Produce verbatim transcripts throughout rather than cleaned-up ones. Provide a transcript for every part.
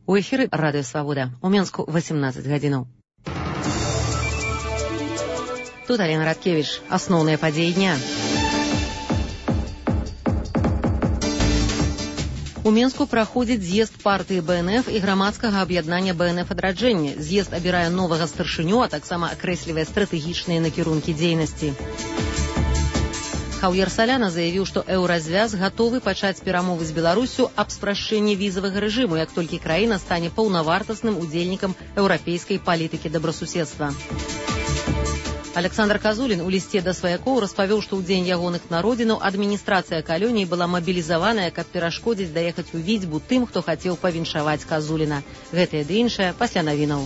У эфіры Радыё Свабода. У Менску восемнадцать гадзінаў. Тут Алена Радкевич. Асноўныя падзеі дня. У Менску праходзіць з'езд партыі Бэ Эн Эф і грамадскага аб'яднання Бэ Эн Эф адраджэнне. З'езд абірае новага старшыню, а таксама акрэслівае стратэгічныя накірункі дзейнасці. Хаўер Саляна заявіў, што еўразвяз гатовы пачаць перамовы з Беларусю аб спрашчэнні візавага рэжыму, як толькі краіна стане паўнавартасным удзельнікам еўрапейскай палітыкі добрасуседства. Александр Казулін у лісце да сваякоў распавёў, што ў дзень ягоных народзінаў адміністрацыя калоніі была мабілізаваная, каб перашкодзіць даехаць у Віцьбу тым, хто хацеў павіншаваць Казуліна. Гэтае ды іншае пасля навінаў.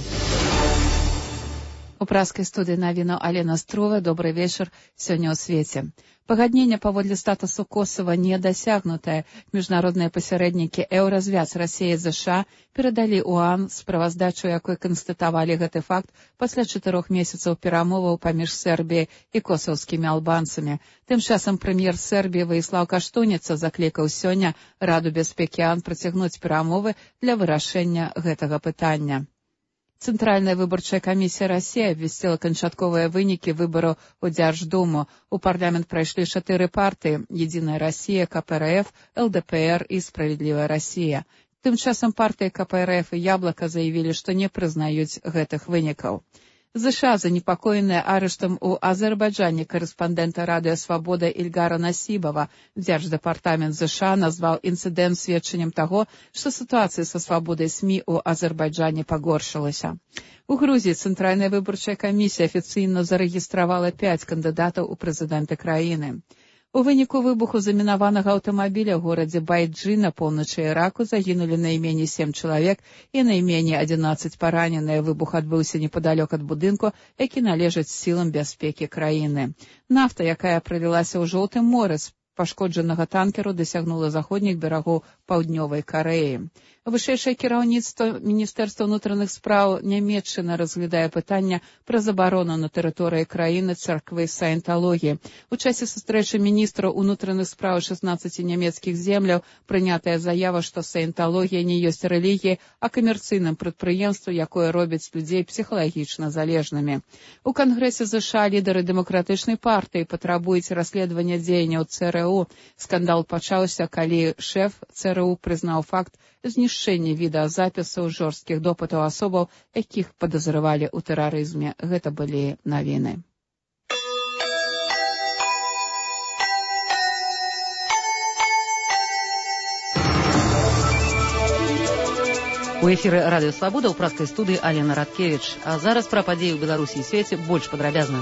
У праскай студыі навінаў Алена Строва. Добрый вечар. Сёння ў свеце. Пагадненне паводле статусу Косава не дасягнутае. Міжнародныя пасярэднікі еўразвяз Расія і ЗША перадалі УАН справаздачу, якой канстатавалі гэты факт пасля чатырох месяцаў перамоваў паміж Сербіяй і косаўскімі албанцамі. Тым часам прэм'ер Сербіі Ваіслаў Каштуніца заклікаў сёння Раду бяспекі ААН працягнуць перамовы для вырашэння гэтага пытання. Цэнтральная выбарчая камісія Расіі абвясціла канчатковыя вынікі выбараў у Дзярждуму. У парламент прайшлі чатыры партыі: Единая Россия, Ка Пэ Эр Эф, Эл Дэ Пэ Эр і Справедливая Россия. Тым часам партыі Ка Пэ Эр Эф і Яблока заявілі, што не прызнаюць гэтых вынікаў. ЗША занепакоеныя арыштам у Азербайджане корэспандэнта Радыё Свабода Ільгара Насібава. Дзярждэпартамент ЗША назваў інцыдэнт сведчаннем таго, што сітуацыя са свабодай СМІ у Азербайджане пагоршылася. У Грузіі Цэнтральная выбарчая камісія афіцыйна зарэгістравала пяць кандыдатаў у прэзідэнты краіны. У выніку выбуху замінаванага аўтамабіля ў горадзе Байджы на поўначы Іраку загінулі найменей сем чалавек і найменей адзінаццаць параненыя. Выбух адбыўся непадалёк ад будынку, які належыць сілам бяспекі краіны. Нафта, якая пралілася ў Жоўтым моры з пашкоджанага танкеру, дасягнула заходніх берагоў паўднёвай Карэі. Вышэйшае кіраўніцтва Міністэрства ўнутраных спраў Нямецчыны разглядае пытанне пра забарону на тэрыторыі краіны царквы саенталогіі. У часе сустрэчы міністраў унутраных спраў шаснаццаці нямецкіх земляў прынятая заява, што саенталогія не ёсць рэлігіяй, а камерцыйным прадпрыемствам, якое робіць людзей псіхалагічна залежнымі. У Кангрэсе ЗША лідары дэмакратычнай партыі патрабуюць расследавання дзеянняў Цэ Эр У. Скандал пачаўся, калі шэф Цэ Эр У прызнаў факт знішчэння відэазапісаў жорсткіх допытаў асобаў, якіх падазравалі ў тэрарызме. Гэта былі навіны. У эфіры Радыё Свабода ў праскай студыі Алена Радкевич. А зараз пра падзеі ў Беларусі і свеце больш падрабязна.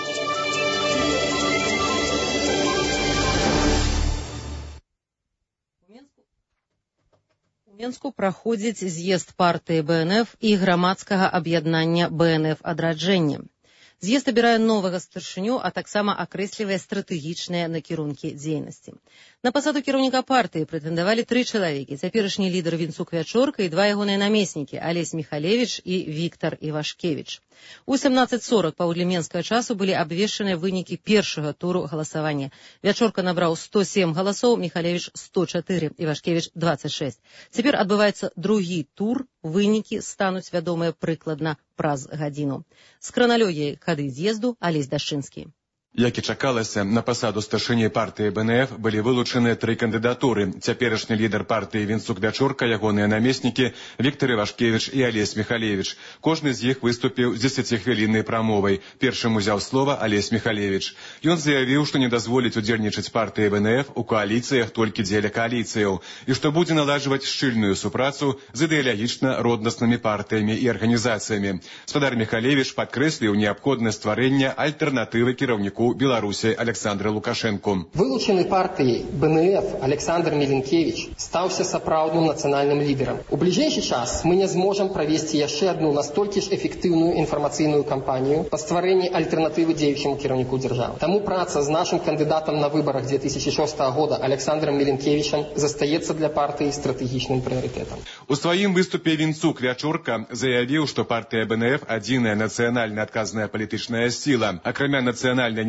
У Менску праходзіць з'езд партыі Бэ Эн Эф і грамадскага аб'яднання Бэ Эн Эф адраджэнне. З'езд абірае новага старшыню, а таксама акрэслівае стратэгічныя накірункі дзейнасці. На пасаду кіраўніка партыі прэтэндавалі тры чалавекі: цяперашні лідар Вінцук Вячорка і два ягоныя намеснікі Алесь Міхалевіч і Віктар Івашкевіч. У сямнаццаць сорак паводле менскага часу былі абвешчаныя вынікі першага туру галасавання. Вячорка набраў сто сем галасоў, Міхалевіч сто чатыры, Івашкевіч дваццаць шэсць. Цяпер адбываецца другі тур, вынікі стануць вядомыя прыкладна праз гадзіну. З храналогіяй хады з'езду Алесь Дашчынскі. Як і чакалася, на пасаду старшыні партыі Бэ Эн Эф былі вылучаны тры кандыдатуры: цяперашні лідар партыі Вінцук Вячорка, ягоныя намеснікі Віктар Івашкевіч і Алесь Міхалевіч. Кожны з іх выступіў з дзесяцігвіліннай прамовай. Першым узяў слова Алесь Міхалевіч. Ён заявіў, што не дазволіць удзельнічаць партыі Бэ Эн Эф у кааліцыях толькі дзеля кааліцыяў і што будзе наладжваць шчыльную супрацу з ідэалагічна роднаснымі партыямі і арганізацыямі. Спадар Міхалевіч падкрэсліў неабходнасць стварэння альтэрнатывы кіраўніку Беларусі Александра Лукашенко. Вылучены партыяй Бэ Эн Эф Александр Міленкевіч стаўся сапраўдным нацыянальным лідарам. У бліжэйшы час мы не зможам правесці яшчэ адну настолькі ж эфектыўную інфармацыйную кампанію па стварэнні альтэрнатывы дзеючаму кіраўніку дзяржавы. Таму праца з нашым кандыдатам на выбарах две тысячи шостага года Александром Міленкевічам застаецца для партыі стратэгічным прыярытэтам. У сваім выступе Вінцук Вячорка заявіў, што партыя Бэ Эн Эф адзіная нацыянальна адказная палітычная сіла. Акрамя нацыянальнай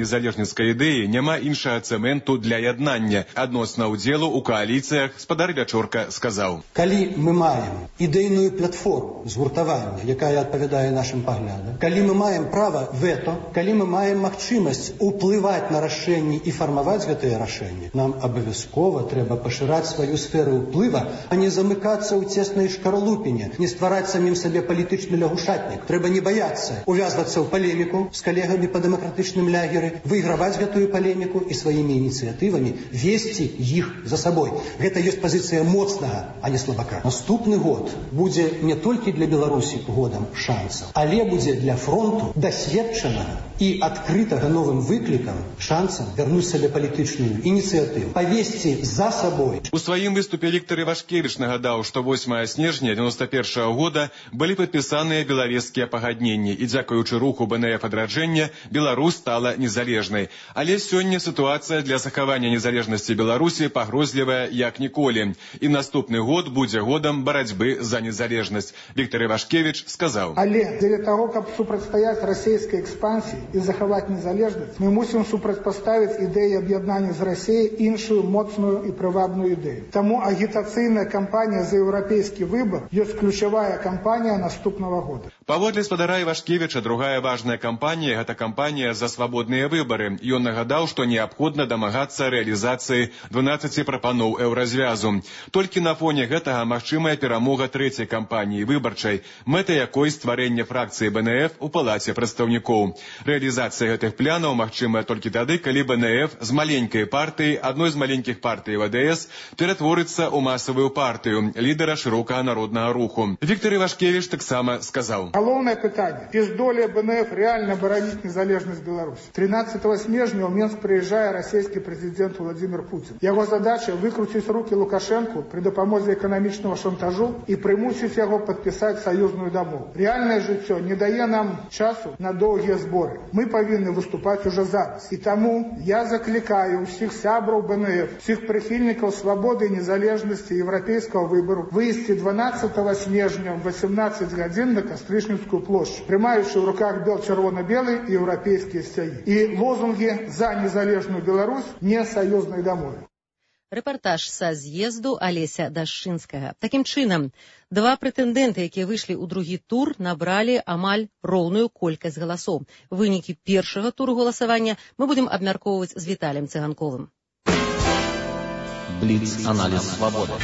незалежніцкай ідэі няма іншага цэменту для яднання. Адносна ўдзелу ў кааліцыях спадар Вячорка сказаў. Калі мы маем ідэйную платформу згуртавання, якая адпавядае нашим паглядам, калі мы маем права вето, калі мы маем магчымасць уплываць на рашэнні і фармаваць гэтыя рашэнні, нам абавязкова трэба пашыраць сваю сферу ўплыва, а не замыкацца ў цеснай шкаралупіне, не ствараць самім сабе палітычны лягушатнік. Трэба не баяцца увязвацца ў палеміку з калегамі па дэмакратычным лягеры, выйграваць гэтую палеміку і сваімі ініцыятывамі весці іх за сабой. Гэта ёсць пазіцыя моцнага, а не слабака. Наступны год будзе не толькі для Беларусі годам шансаў, але будзе для фронту дасведчанага і адкрытага новым выклікам шансам вярнуць сабе палітычную ініцыятыву, павесці за сабой. У сваім выступе Віктор Івашкевіч нагадаў, што восьмага снежня девяносто первого года былі падпісаныя белавежскія пагадненні, і дзякуючы руху бэ эн эф адраджэння Беларусь стала незалежнай. Але сёння сітуацыя для захавання незалежнасці Беларусі пагрозлівая як ніколі. І наступны год будзе годам барацьбы за незалежнасць. Віктор Івашкевіч сказаў. Але для того, каб супрацьстаяць расійскай экспансіі і захаваць незалежнасць, мы мусім супрацьпаставіць ідэі аб'яднання з Расіяй іншую моцную і прывабную ідэю. Таму агітацыйная кампанія за еўрапейскі выбар ёсць ключавая кампанія наступнага года. Паводле спадара Івашкевіча, другая важная кампанія – гэта кампанія за свабодныя выбары. Ён нагадаў, што неабходна дамагацца рэалізацыі дванаццаці прапаноў еўразвязу. Толькі на фоне гэтага магчымая перамога трэцяй кампаніі выбарчай, мэта якой стварэнне фракцыі бэ эн эф у палаце прадстаўнікоў. Рэалізацыя гэтых планаў магчымая толькі тады, калі бэ эн эф з маленькай партыі, адной з маленькіх партый вэ дэ эс, ператворыцца ў масавую партыю, лідара шырокага народнага руху. Віктор Івашкевіч таксама сказаў. Галоўнае пытанне. Ці здолее бэ эн эф реально бараніць незалежнасць Беларусі? тринадцатого снежня ў Менск прыязджае расійскі прэзідэнт Владимир Путин. Яго задача выкруціць рукі Лукашенку пры дапамозе эканамічнага шантажу і прымусіць яго падпісаць саюзную дамову. Реальнае жыццё не дае нам часу на доўгія зборы. Мы павінны выступаць уже зараз. І таму я заклікаю ўсіх сябраў бэ эн эф, усіх прыхільнікаў свабоды і незалежнасці еўрапейскага выбару выйсці дванаццатого снежня ў восемнадцать гадзін на Кастрычніцкую плошчу, трымаючы ў руках бел-чырвона-белы і еўрапейскія сцягі. І лозунгі за незалежную Беларусь, не саюзнай дамовы. Рэпартаж са з'езду Алеся Дашчынскага. Такім чынам, два прэтэндэнты, якія выйшлі ў другі тур, набралі амаль роўную колькасць галасоў. Вынікі першага туру галасавання мы будзем абмяркоўваць з Віталіем Цыганковым. Бліц-аналіз свабоды.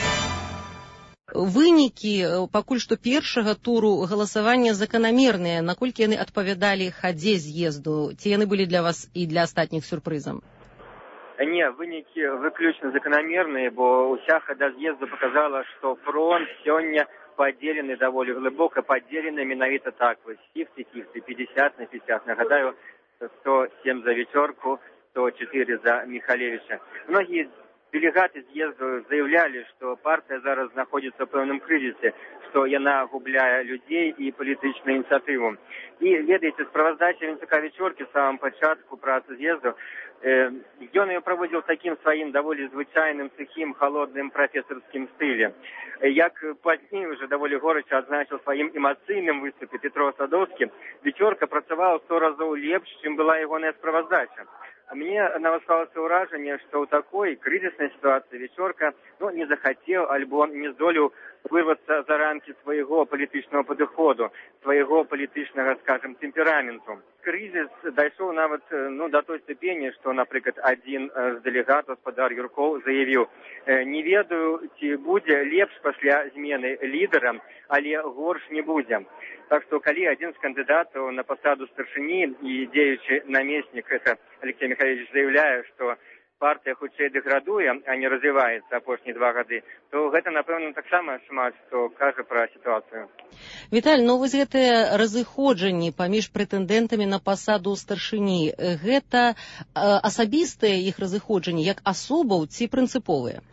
Вынікі пакуль што першага туру галасавання заканамерныя. Наколькі яны адпавядалі хадзе з'езду? Ці яны былі для вас і для астатніх сюрпрызам? Не, вынікі выключна заканамерныя, бо ўся хада з'езду показала, што фронт сёння падзелены даволі глыбока, падзелены менавіта так, вось фіфці-фіфці, пятьдесят на пятьдесят. Нагадаю, сто семь за Вечорку, сто четыре за Михалевича. Многие делегаты з'езду заявлялі, што партыя зараз знаходзіцца ў пэўным крызісе, што яна губляе людзей і палітычную ініцыятыву. І, ведаеце, справаздача Вінцука Вечоркі з самым пачатку працы з'езду, э, ён ее праводзіў такім сваім даволі звычайным, сухім, холодным прафесарскім стылі. Як пазней уже даволі горача адзначыў сваім эмацыйным выступе Петро Садоўскі, Вечорка працаваў сто разоў лепш, чым была ягоная справаздача. Мне навасклалася ўражанне, што ў такой крызіснай сітуацыі Вечорка ну, не захацеў альбо не здолеў вырвацца за рамкі свайго палітычнага падыходу, свайго палітычнага, скажем, тэмпераменту. Крызіс дайшоў нават ну, да той ступені, што, напрыклад, адзін з дэлегатаў, спадар Юркоў, заявіў: «Не ведаю, ці будзе лепш пасля змены лідара, але горш не будзе». Так што, калі адзін з кандыдатаў на пасаду старшыні і дзеючы намеснік, это Алексей Михайлович, заявляе, што партыя хутчэй дэградуе, а не развіваецца апошнія два гады, то гэта, напэўна, таксама шмат, што кажа пра сітуацыю. Віталь, ну вось гэтыя разыходжанні паміж прэтэндэнтамі на пасаду старшыні, гэта э, асабістыя іх разыходжанні як асобаў ці прынцыповыя?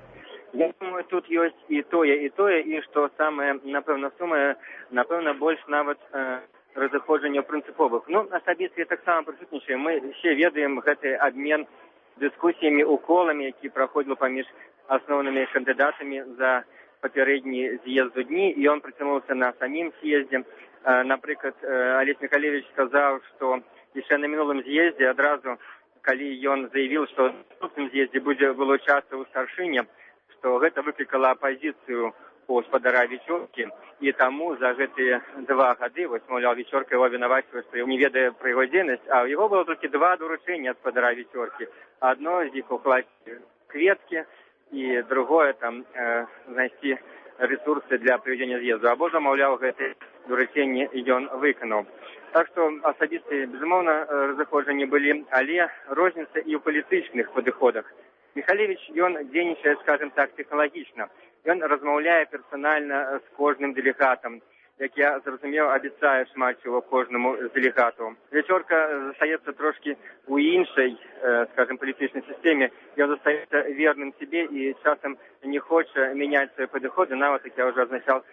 Я думаю, тут ёсць і тое, і тое, і што самае, напэўна, сумае, напэўна, больш нават э, разыходжанняў прынцыповых. Ну, асабістыя таксама прысутнічаем. Мы все ведаем гэты абмен дыскусіямі, уколамі, які праходзіў паміж асноўнымі кандыдатамі за папярэдні з'езду дні, і ён прыцягнуўся на самім з'ездзе. Э, напрыклад, э, Алесь Михалевич сказаў, што яшчэ на мінулым з'ездзе адразу, калі ён заявіў, што на наступным з'ездзе будзе вылучацца ў старшыне, што гэта выклікала апазіцыю у гаспадара Вечоркі, і таму за гэтыя два гады, вось, маўляў, Вечорка яго вінаваціла, што ён не ведае пра яго дзейнасць, а ў яго было толькі два даручэння ад гаспадара Вечоркі. Адно з іх укласці кветкі, і другое там э, знайсці рэсурсы для правядзення з'езду. Абодва, маўляў, гэтыя даручэнні ён выканаў. Так што асабістыя, безумоўна, разыходжанні былі, але розніца і ў палітычных падыходах. Михалевич, ён дзейнічае, скажем так, тэхналагічна. Ён размаўляе персанальна з кожным дэлегатам, як я зразумеў, абяцае шмат чаго кожнаму з дэлегатаў. Вечорка застаецца трошкі у іншай, скажем, палітычнай сістэме. Ён застаецца верным сябе і часам не хоча мяняць свае падыходы, нават, як я ўжо азначаў,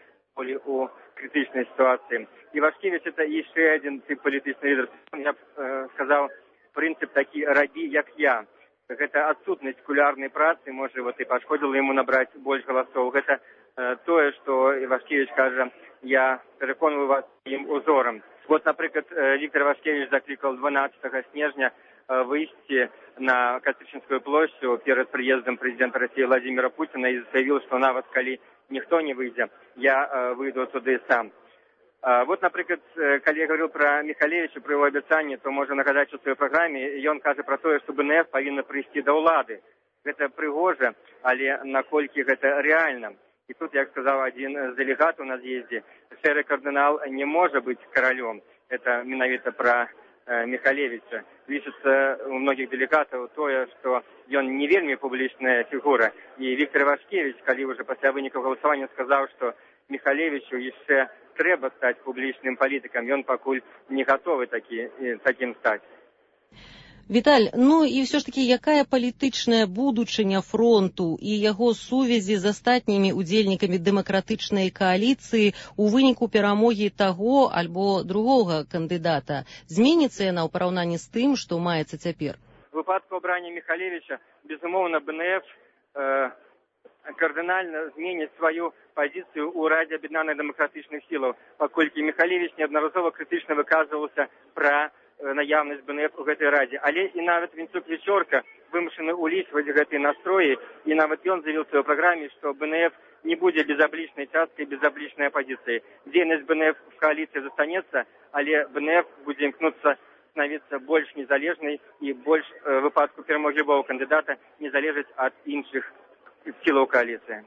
у критичной ситуации. Ивашкевич это еще один тип политического лидера. Я бы э, сказал, принцип такий «ради, як я». Это отсутность кулярной працы, может, вот и пошкодило ему набрать больше голосов. Это э, то, что Ивашкевич скажет, я переконываю вас своим узором. Вот, например, Виктор Ивашкевич закликал дванадцатого снежня э, выйти на Кастричинскую площадь перед приездом президента России Владимира Путина и заявил, что на вас, коли никто не выйдет, я э, выйду оттуда и сам. Uh, вот, например, когда я говорил про Михалевича, про его обещание, то можно нагадать, что в своей программе, и он каже про то, что БНФ повинна прийти до улады. Это пригоже, але накольки это реально. И тут, як сказал один из делегатов на съезде, шерый кардинал не может быть королем. Это менавито про э, Михалевича. Лишится у многих делегатов то, что он не вельми публичная фигура. И Виктор Ивашкевич, когда уже после выников голосования сказал, что Михалевичу еще треба стать публичным политиком, и он покуль не готовы таки, таким стать. Віталь, ну і все ж таки, якая палітычная будучыня фронту і яго сувязі з астатнімі удзельнікамі дэмакратычнай кааліцыі у выніку перамогі таго альбо другога кандыдата зменіцца яна ў параўнанні з тым, што маецца цяпер? В выпадку абрання Михалевича, безумоўна, БНФ э, кардынальна зменіць сваю пазіцыю ў Радзе Аб'яднаных дэмакратычных сілаў, паколькі Михалевич неаднаразова крытычна выказваўся пра наяўнасць БНФ у гэтай радзе. Але і нават Вінцук Вечорка вымушаны улічваць гэтыя настроі, і нават ён заявіў у сваёй праграме, што БНФ не будзе безаблічнай часткай безаблічнай апозіцыі. Дзейнасць БНФ в кааліцыі застанецца, але БНФ будзе імкнуцца становіцца больш незалежнай і больш в выпадку перамогі любого кандыдата не залежыць ад іншых сілаў кааліцыі.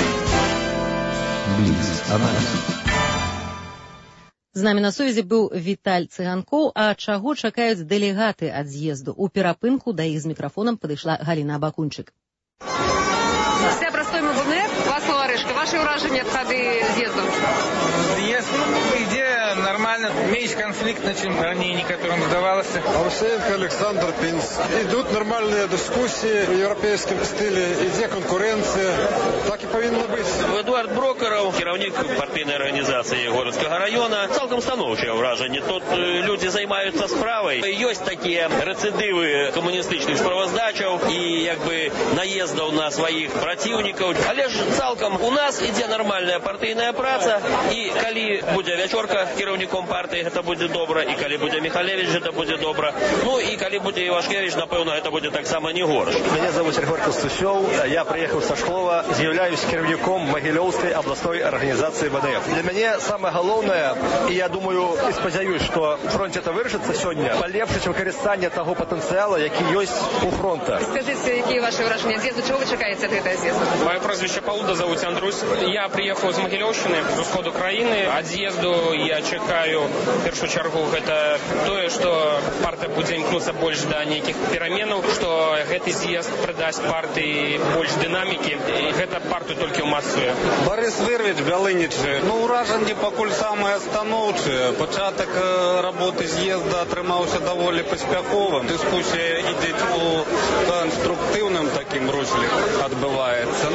З намі на сувязі быў Віталь Цыганкоў. А чаго чакаюць дэлегаты ад з'езду? У перапынку да іх з мікрафонам падышла Галіна Абакунчык. Вся простойма БНФ, Вацлав Орешко, ваши уражения от ходы з'езду? З'езд, по идее, нормально, меньше конфликтно, чем ранее некоторым сдавалось. Арсенко, Александр Пинс. Идут нормальные дискуссии в европейском стиле, идет конкуренция. Так и повинно быть. Эдуард Брокеров, керівник партійної організації Городського району, цілком становче враження. Тут люди займаються справою. Є такі рецидиви комуністичних справоздачів і якби наїздів на своїх противників. Але ж цілком у нас іде нормальна партійна праця, і коли буде Вечорка керівником партії, це буде добре, і коли буде Михалевич, це буде добре. Ну і коли буде Івашкевич, напевно, це буде так само не горш. Мене звуть Григорій Костусьов, я приїхав з Шклова, з'являюсь керівником Могилевской областной организации БНФ. Для меня самое главное, и я думаю, и сподіваюсь, что фронт это вирішиться сегодня, полегшить використання того потенціалу, який є у фронту. Скажіть, які ваші враження з'їзду, чого ви чекаєте від цього з'їзду? Моє прозвище Пауда, зовут Андрусь. Я приїхав з Могилевщини, з сходу країни. Від з'їзду я чекаю, в першу чергу, це те, що партія буде імкнутися більше до яких перемен, що цей з'їзд придасть партії більше динаміки, і це партію тільки умацує. Борис Вирвич, Галинич. Ну, ураження покуль саме становче. Початок роботи з'їзду отримався доволі поспіховим. Дискусія йде у конструктивним таким руслі відбувається. Ну і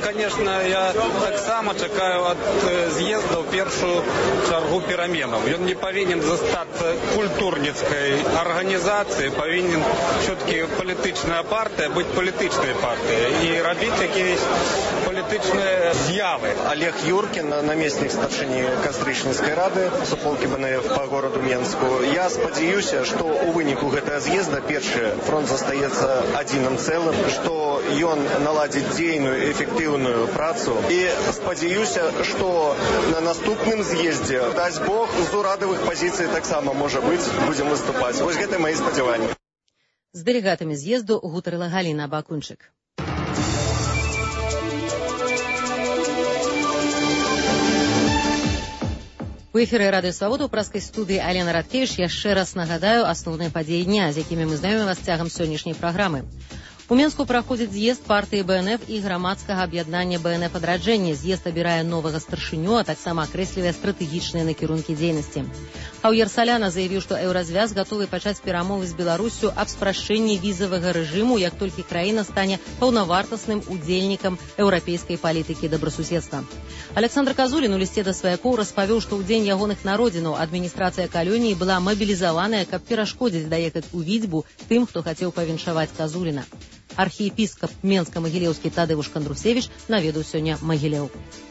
конечно, я так само чекаю от з'езда в першую чергу переменов. Он не повинен застаться культурницкой организацией, повинен все-таки політична партия быть політичною партией и робить якісь політичні з'яви. Олег Юркин, наместник старшыні Кастрычніцкай рады суполкі БНФ по городу Менску. Я спадзяюся, што у выніку гэтага з'езда першы фронт застаецца адзіным цэлым, што ён наладзіць дзейную эфектыўную працу і спадзяюся, што на наступным з'ездзе, дасць Бог, з урадавых пазіцый таксама можа быць, будзем выступаць. Вось гэта мои спадзяванні. З дэлегатамі з'езду гутарыла Галіна Бакунчык. У эфіры Радыё Свабода ў праскай студыі Алена Радкевіч яшчэ раз нагадаю асноўныя падзеі дня, з якімі мы знаёмім вас цягам сённяшняй праграмы. У Менску праходзіць з'езд партыі БНФ і грамадскага аб'яднання БНФ адраджэнне. З'езд абірае новага старшыню, а таксама акрэслівае стратэгічныя накірункі дзейнасці. Хаўер Саляна заявіў, што еўразвяз гатовы пачаць перамовы з Беларуссю аб спрашчэнні візавага рэжыму, як толькі краіна стане паўнавартасным удзельнікам еўрапейскай палітыкі добрасуседства. Александр Казулін у лісце да сваякоў распавёў, што ў дзень ягоных народзінаў адміністрацыя калоніі была мабілізаваная, каб перашкодзіць даехаць у Віцьбу тым, хто хацеў павіншаваць Казуліна. Архіепіскап Менска-Магілеўскі Тадеуш Кандрусевіч наведаў сёння Магілеў.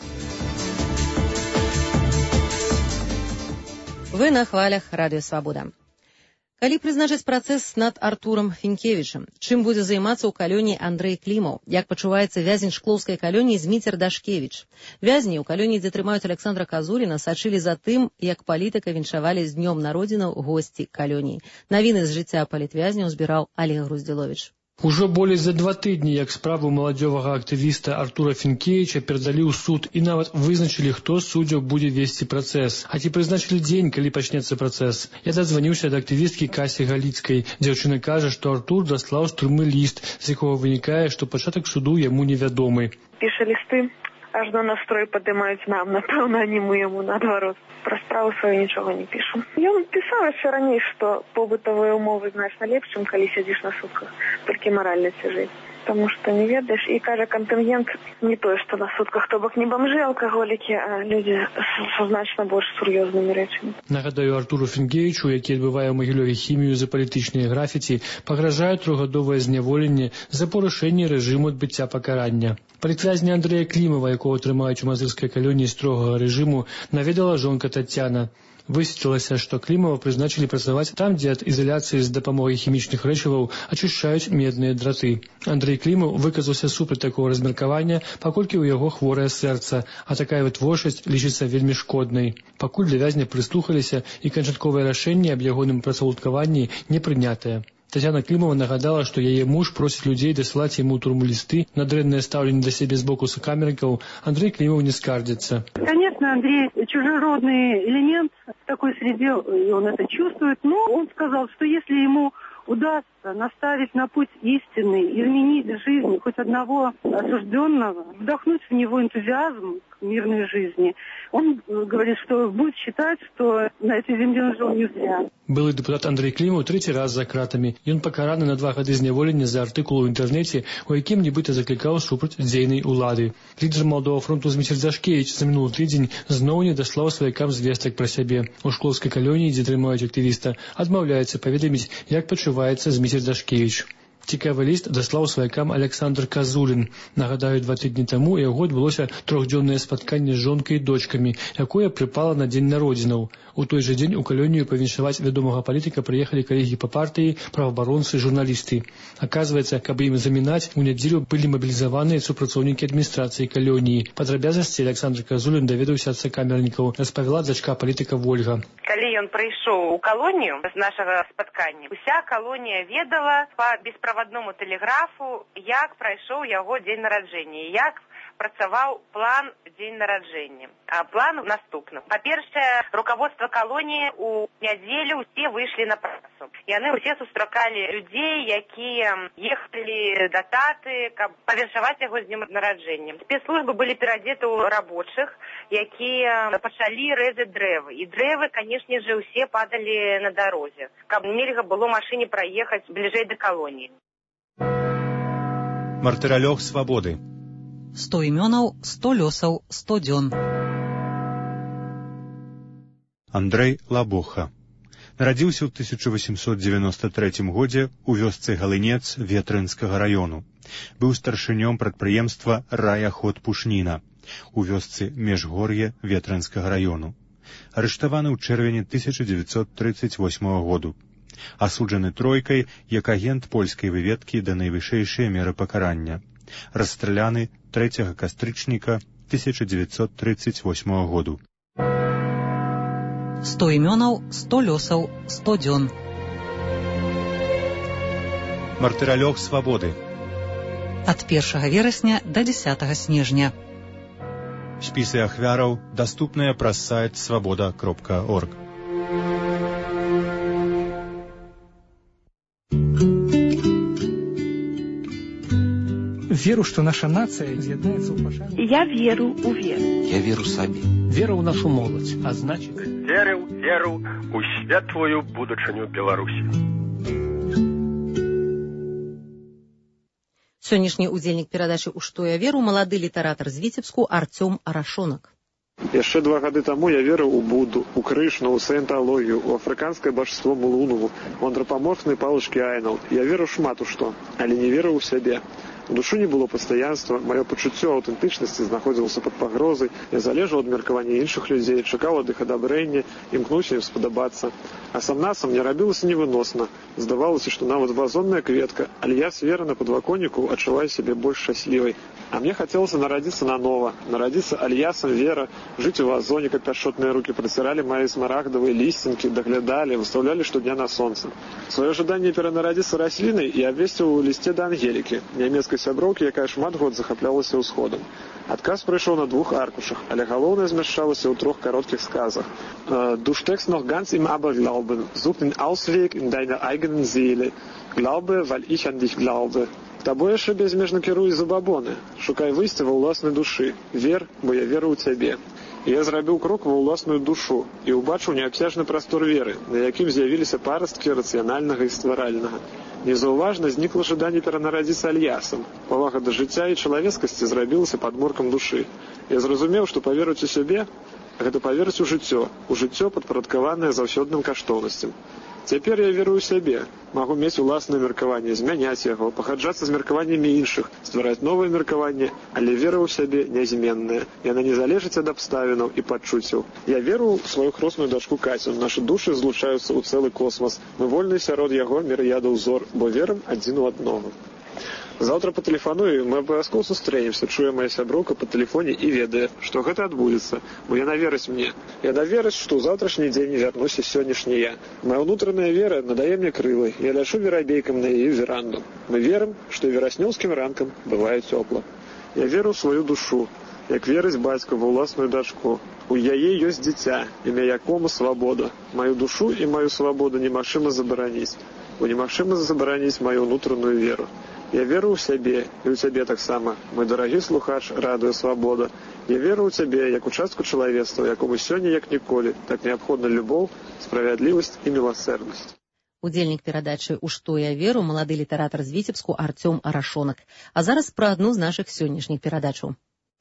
Вы на хвалях Радыё Свабода. Калі прызначыць працэс над Артурам Фінкевічам? Чым будзе займацца ў калоніі Андрэй Клімаў? Як пачуваецца вязень шклоўскай калоніі Зміцер Дашкевіч? Вязні ў калоніі, дзе трымаюць Александра Казуліна, сачылі за тым, як палітыка віншавалі з днём народзінаў госці калоніі. Навіны з жыцця палітвязняў збіраў Олег Груздзіловіч. Ужо болей за два тыдні, як справу маладзёвага актывіста Артура Фінкевіча перадалі ў суд і нават вызначылі, хто з суддзяў будзе весці працэс. А ці прызначылі дзень, калі пачнецца працэс? Я дазваніўся да актывісткі Касі Галіцкай. Дзяўчына кажа, што Артур даслаў з турмы ліст, з якога вынікае, што пачатак суду яму невядомы. Піша лісты, аж на настрой падымаюць нам, напэўна, а не мы яму наадварот. Пра справу сваю нічога не пішу. Ён пісаў яшчэ раней, што побытавыя умовы значна лепш, чым калі сядзіш на сутках, толькі маральна цяжэй. Таму што не ведаеш, і кажа, кантынгент не тое, што на сутках, то бок не бамжы, алкаголікі, а людзі са значна больш сур'ёзнымі рэчамі. Нагадаю, Артуру Фінкевічу, які адбывае ў Магілёве хімію за палітычныя графіці, пагражае трохгадовае зняволенне за парушэнне рэжыму адбыцця пакарання. Палітвязня Андрэя Клімава, якого трымаюць у мазырскай калоніі строгага рэжыму, наведала жонка Тацяна. Высветлілася, што Клімава прызначылі працаваць там, дзе ад ізаляцыі з дапамогай хімічных рэчываў ачышчаюць медныя драты. Андрэй Клімаў выказаўся супраць такого размеркавання, паколькі ў яго хворае сэрца, а такая вытворчасць лічыцца вельмі шкоднай. Пакуль для вязня прыслухаліся, і канчатковае рашэнне аб ягоным працаўладкаванні не прынятае. Тацяна Клімова нагадала, што яе муж просіць людзей даслаць яму ў турму лісты на дрэннае стаўленне да сябе з боку сакамернікаў. Андрэй Клімаў не скардзіцца. Конечно, Андрей чужеродный элемент в такой среде, и он это чувствует, но он сказал, что если ему удастся наставить на путь истинный, изменить жизнь хоть одного осужденного, вдохнуть в него энтузиазм к мирной жизни, он говорит, что будет считать, что на этой земле он жил не зря. Былы дэпутат Андрэй Клімаў трэці раз за кратамі. Ён пакараны на два гады зняволення за артыкул у інтэрнэце, у якім нібыта заклікаў супраць дзейнай улады. Лідар Маладога фронту Зміцер Дашкевіч за мінулы тыдзень зноў не даслаў сваякам звестак пра сябе. У шклоўскай калоніі, дзе трымаюць актывіста, адмаўляецца паведаміць, як пачуваецца Зміцер Дашкевіч. Цікавы ліст даслаў сваякам Александр Казулін. Нагадаю, два тыдні таму яго адбылося трохдзённае спатканне з жонкай і дочкамі, якое прыпала на дзень народзінаў. У той жа дзень у калонію павіншаваць вядомага палітыка прыехалі калегі па партыі, праваабаронцы, журналісты. Аказваецца, каб ім замінаць, у нядзелю былі мабілізаваныя супрацоўнікі адміністрацыі калоніі. Падрабязнасці Александр Казулін даведаўся ад сакамернікаў, распавяла дачка палітыка Вольга. Калі ён прыйшоў у калонію з нашага спаткання, уся калонія ведала па беспроводному тэлеграфу, як прайшоў яго дзень нараджэння, як працаваў план дзень нараджэння. А план наступны. Па-першае, руководство калоніі у нядзелю усе выйшлі на працу. Яны ўсе сустракалі людзей, якія ехалі да таты, каб павіншаваць яго з днём нараджэння. Спецслужбы былі перадзеты ў рабочых, якія пачалі рэзаць дрэвы. І дрэвы, канешне же, усе падалі на дарозе, каб нельга было машыне праехаць бліжэй да калоніі. Мартыралёг свабоды. сто імёнаў, сто лёсаў, сто дзён. Андрэй Лабоха нарадзіўся ў тысяча восемьсот девяносто третьем годзе ў вёсцы Галынец Ветрынскага раёну. Быў старшынём прадпрыемства «Райаход Пушніна» у вёсцы Межгор'е Ветрынскага раёну. Арыштаваны ў чэрвені тысяча девятьсот тридцать восьмого году. Асуджаны тройкай як агент польскай выведкі да найвышэйшай меры пакарання. Расстраляны трэцяга кастрычніка тысяча девятьсот тридцать восьмого году. сто імёнаў, сто лёсаў, сто дзён. Мартыралёг свабоды. Ад першага верасня да дзесятага снежня. Спісы ахвяраў даступныя праз сайт свабода кропка орг. Веру, что наша нация з'яднаецца ў пашане. Я веру у веру. Я веру сабе. Вера ў нашу моладзь, а значит... Веру, веру у светлую будучыню Беларусі. Сённяшні удзельнік перадачы «У што я веру» малады літаратар з Віцебску Артём Арашонак. Яшчэ два гады таму я верыў у Будду, у Крышну, у саенталогію, у афрыканскае божество Мулуну, у антропаморфныя палачкі Айнал. Я верыў шмат у што, але не верыў у сябе. У душу не было пастаянства, маё пачуццё аўтэнтычнасці знаходзілася пад пагрозай, я залежаў ад меркавання іншых людзей, чакаў ад іх адабрэння, імкнуўся ім спадабацца. А сам насам мне рабілася невыносна. Здавалася, што нават вазонная кветка, альяс веры на падваконніку адчувае сябе больш шчаслівай. А мне хацелася нарадзіцца нанова, нарадзіцца альясам вера, жыць у вазоне, каб пяшчотныя рукі праціралі мае смарагдавыя лісцінкі, даглядалі, выстаўлялі штодня на сонца. Сваё жаданне перанарадзіцца раслінай я абвесціў у лісце да Ангелікі, нямецкай сяброўкі, якая шмат год захаплялася ўсходам. Адказ прыйшоў на двух аркушах, але галоўнае змяшчалася ў трох кароткіх сказах. Du steckst noch ganz im Aberglauben, such den Ausweg in deiner eigenen Seele. Glaube, weil ich an dich glaube. Табой яшчэ безмежна кіруе забабоны. Шукай выйсця ва ўласнай душы. Вер, бо я веру ў цябе. Я зрабіў крок ва ўласную душу і ўбачыў неабсяжны прастор веры, на якім з'явіліся парасткі рацыянальнага і стваральнага. Незаўважна знікла жаданне перанарадзіцца альясам. Павага да жыцця і чалавецкасці зрабілася падмуркам душы. Я зразумеў, што паверыць у сябе – гэта паверыць у жыццё, у жыццё падпарадкаванае заўсёдным каштоўнасцям. Цяпер я верую ў сябе, магу мець уласнае меркаванне, змяняць яго, пахаджацца з меркаваннямі іншых, ствараць новае меркаванне, але вера ў сябе нязменная. Яна не залежыць ад абставінаў і пачуццяў. Я веру ў сваю хросную дачку Кацю, нашы душы злучаюцца ў цэлы космас. Мы вольны сярод яго мірыядаў зор, бо верым адзін у аднога. Заўтра патэлефаную, мы абавязкова сустрэнемся, чуе мая сяброўка па тэлефоне і ведае, што гэта адбудзецца, бо яна верыць мне. Яна верыць, што ў заўтрашні дзень вярнуся сённяшні я. Мая ўнутраная вера надае мне крылы, я лячу верабейкам на яе веранду. Мы верым, што і вераснёўскім ранкам бывае цёпла. Я веру ў сваю душу, як верыць бацька ва ўласную дачку. У яе ёсць дзіця, імя якому свабода. Маю душу і маю свабоду немагчыма забараніць, бо немагчыма забараніць маю ўнутраную веру. Я веру ў сябе, і ў цябе таксама, мой дарагі слухач, радыё свабода. Я веру ў цябе, як у частку чалавецтва, якому сёння, як ніколі, так неабходна любоў, справядлівасць і міласэрнасць. Удзельнік перадачы «У што я веру» малады літаратар з Віцебску Артём Арашонак. А зараз пра адну з нашых сённяшніх перадачаў.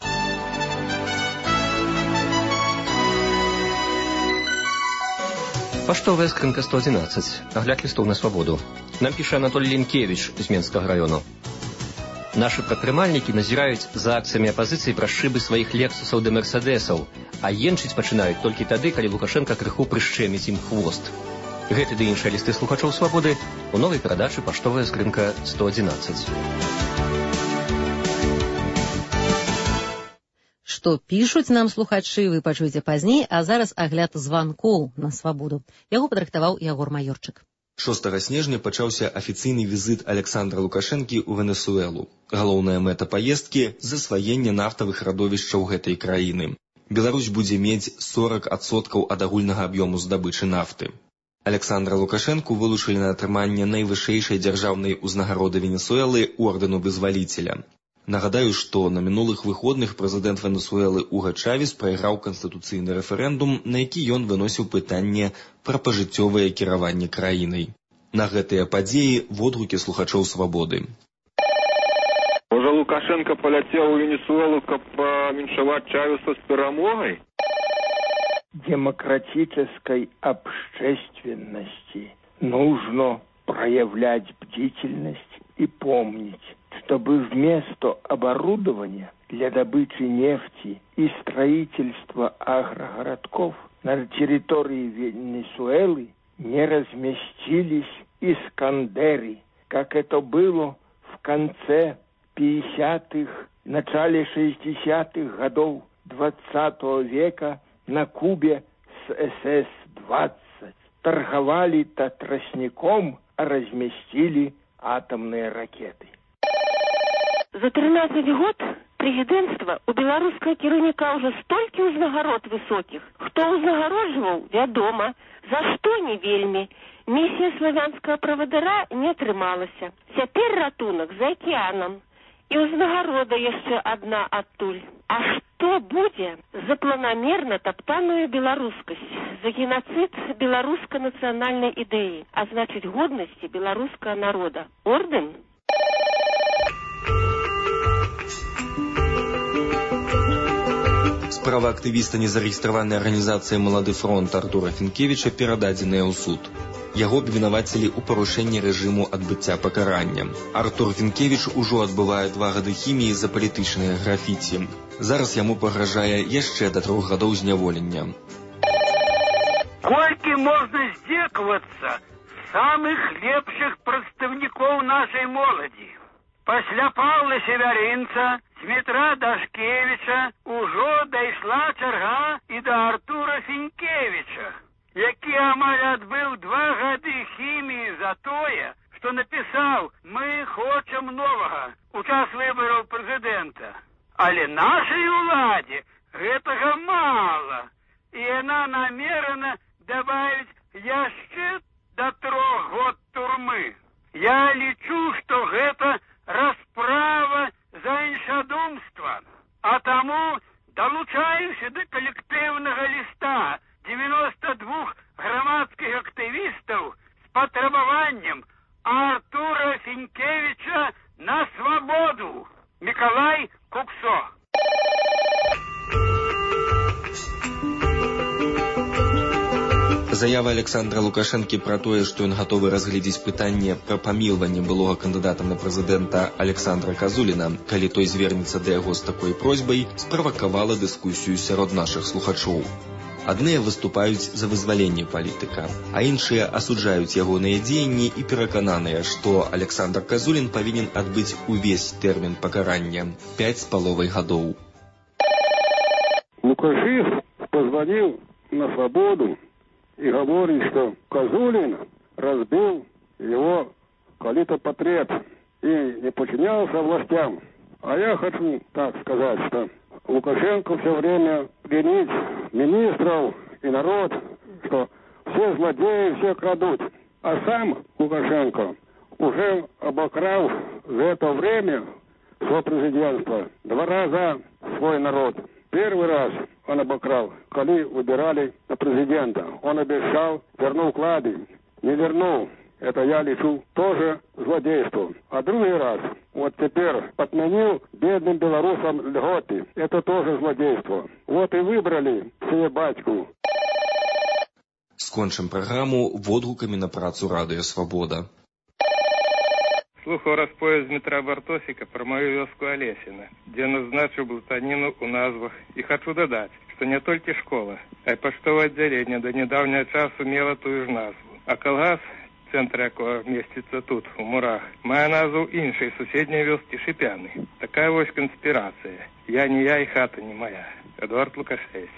Паштовая скрынка сто одиннадцать. Агляд лістоў на свабоду. Нам піша Анатолій Ленкевіч з Менскага раёну. Нашы прадпрымальнікі назіраюць за акцыямі апазіцыі пра шыбы сваіх лексусаў ды мерседесаў, а енчыць пачынаюць толькі тады, калі Лукашенка крыху прышчэміць ім хвост. Гэты ды іншыя лісты слухачоў свабоды у новай перадачы «Паштовая скрынка сто одиннадцать». Што пішуць нам слухачы, вы пачуеце пазней, а зараз агляд званкоў на свабоду. Яго падрыхтаваў Ягор Маёрчык. шостага снежня пачаўся афіцыйны візіт Александра Лукашэнкі ў Венесуэлу. Галоўная мэта паездкі – засваенне нафтавых радовішчаў гэтай краіны. Беларусь будзе мець сорок адсоткаў ад агульнага аб'ёму здабычы нафты. Александра Лукашэнку вылучылі на атрыманне найвышэйшай дзяржаўнай узнагароды Венесуэлы ордэну вызваліцеля. Нагадаю, што на мінулых выходных прэзідэнт Венесуэлы Уга Чавес прайграў канстытуцыйны рэферэндум, на які ён выносіў пытанне пра пажыццёвае кіраванне краінай. На гэтыя падзеі водгукі слухачоў свабоды. Может, Лукашенко полетел в Венесуэлу, как поменьшевать Чавеса с перемогой? Демократической общественности нужно проявлять бдительность и помнить, чтобы вместо оборудования для добычи нефти и строительства агрогородков на территории Венесуэлы не разместились Искандеры, как это было в конце пятидесятых, начале шестидесятых годов двадцатого века на Кубе с эс эс двадцать. Торговали-то тростником, а разместили атомные ракеты. За тринадцать год президентства у белорусского кіраўніка уже столькі ўзнагарод высоких. Хто ўзнагароджваў, вядома, за што не вельмі. Миссия славянского правадыра не атрымалася. Цяпер ратунак за океаном. І ўзнагарода яшчэ адна адтуль. А што будзе за планамерна таптаную беларускасць, за геноцид беларускай нацыянальнай ідэі, а значыць годнасці беларускага народа? Ордэн? Справа актывіста незарэгістраванай арганізацыі «Малады фронт» Артура Фінкевіча перададзеная ў суд. Яго абвінавацілі ў парушэнні рэжыму адбыцця пакарання. Артур Фінкевіч ужо адбывае два гады хіміі за палітычнае графіці. Зараз яму пагражае яшчэ да трох гадоў зняволення. Колькі можна здзекавацца самых лепшых прадстаўнікоў нашай моладзі? Пасля Паўла Севярынца, Дмітра Дашкевіча ужо дайшла чарга і да Артура Фінкевіча, які амаль адбыў два гады хіміі за тое, што напісаў «Мы хочам новага» у час выбараў прэзідэнта. Але нашай уладзе гэтага мала, і яна намерана дабавіць яшчэ да трох год турмы. Я лічу, што гэта расправа за іншадумства, а таму далучаюся да калектыўнага ліста девяносто двух грамадскіх актывістаў з патрабаваннем Артура Фінкевіча на свабоду. Миколай Куксо. Заява Александра Лукашэнкі пра тое, што ён гатовы разгледзець пытанне пра памілванне былога кандыдата на прэзідэнта Александра Казуліна, калі той звернецца да яго з такой просьбай, справакавала дыскусію сярод нашых слухачоў. Адныя выступаюць за вызваленне палітыка, а іншыя асуджаюць ягоныя дзеянні і перакананыя, што Александр Казулін павінен адбыць увесь тэрмін пакарання – пяць з паловай гадоў. Лукашев позвонил на свободу и говорит, что Казулин разбил его калитопотреб и не подчинялся властям. А я хочу так сказать, что Лукашенко все время пленит министров и народ, что все злодеи, все крадут. А сам Лукашенко уже обокрал за это время свое президентство два раза свой народ. Первый раз он обокрал, когда выбирали на президента. Он обещал, вернул клады, не вернул. Это я лечу тоже злодейство. А другой раз, вот теперь отменил бедным белорусам льготы. Это тоже злодейство. Вот и выбрали себе батьку. Скончым праграму водгукамі на працу радыё «Свабода». Слухаў расповедь Дмітра Бартосіка пра маю вёску Алесіна, дзе назначыў блытаніну ў назвах. І хачу дадаць, што не толькі школа, а і паштовае аддзяленне да нядаўняга часу мела тую ж назву. А калгас, цэнтр якога месціцца тут, у мурах, мае назву іншай суседняй вёскі Шыпяны. Такая вось канспірацыя. Я не я і хата не моя. Эдуард Лукашевич.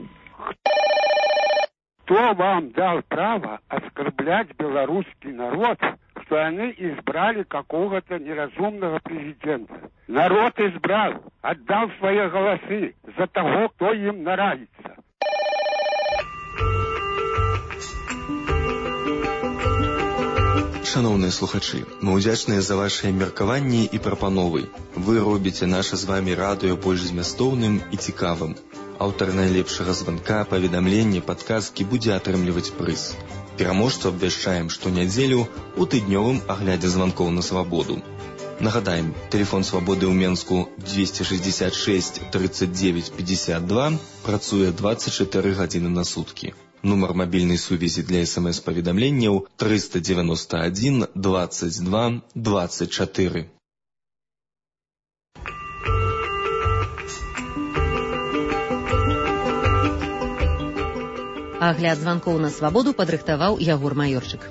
Кто вам дал право оскорблять белорусский народ, что они избрали какого-то неразумного президента? Народ избрал, отдал свои голосы за того, кто им нравится. Шановныя слухачы, мы ўдзячныя за вашыя меркаванні і прапановы. Вы робіце наша з вамі радыё больш змястоўным і цікавым. Аўтар найлепшага званка, паведамлення, падказкі будзе атрымліваць прыз. Пераможцу абвяшчаем штонядзелю ў тыднёвым аглядзе званкоў на свабоду. Нагадаем, телефон свабоды ў Менску двести шестьдесят шесть тридцать девять пятьдесят два працуе двадцать четыре гадзіны на суткі. Нумар мабільнай сувязі для смс-паведамленняў триста девяносто один двадцать два двадцать четыре. Агляд званкоў на свабоду падрыхтаваў Ягор Маёрчык.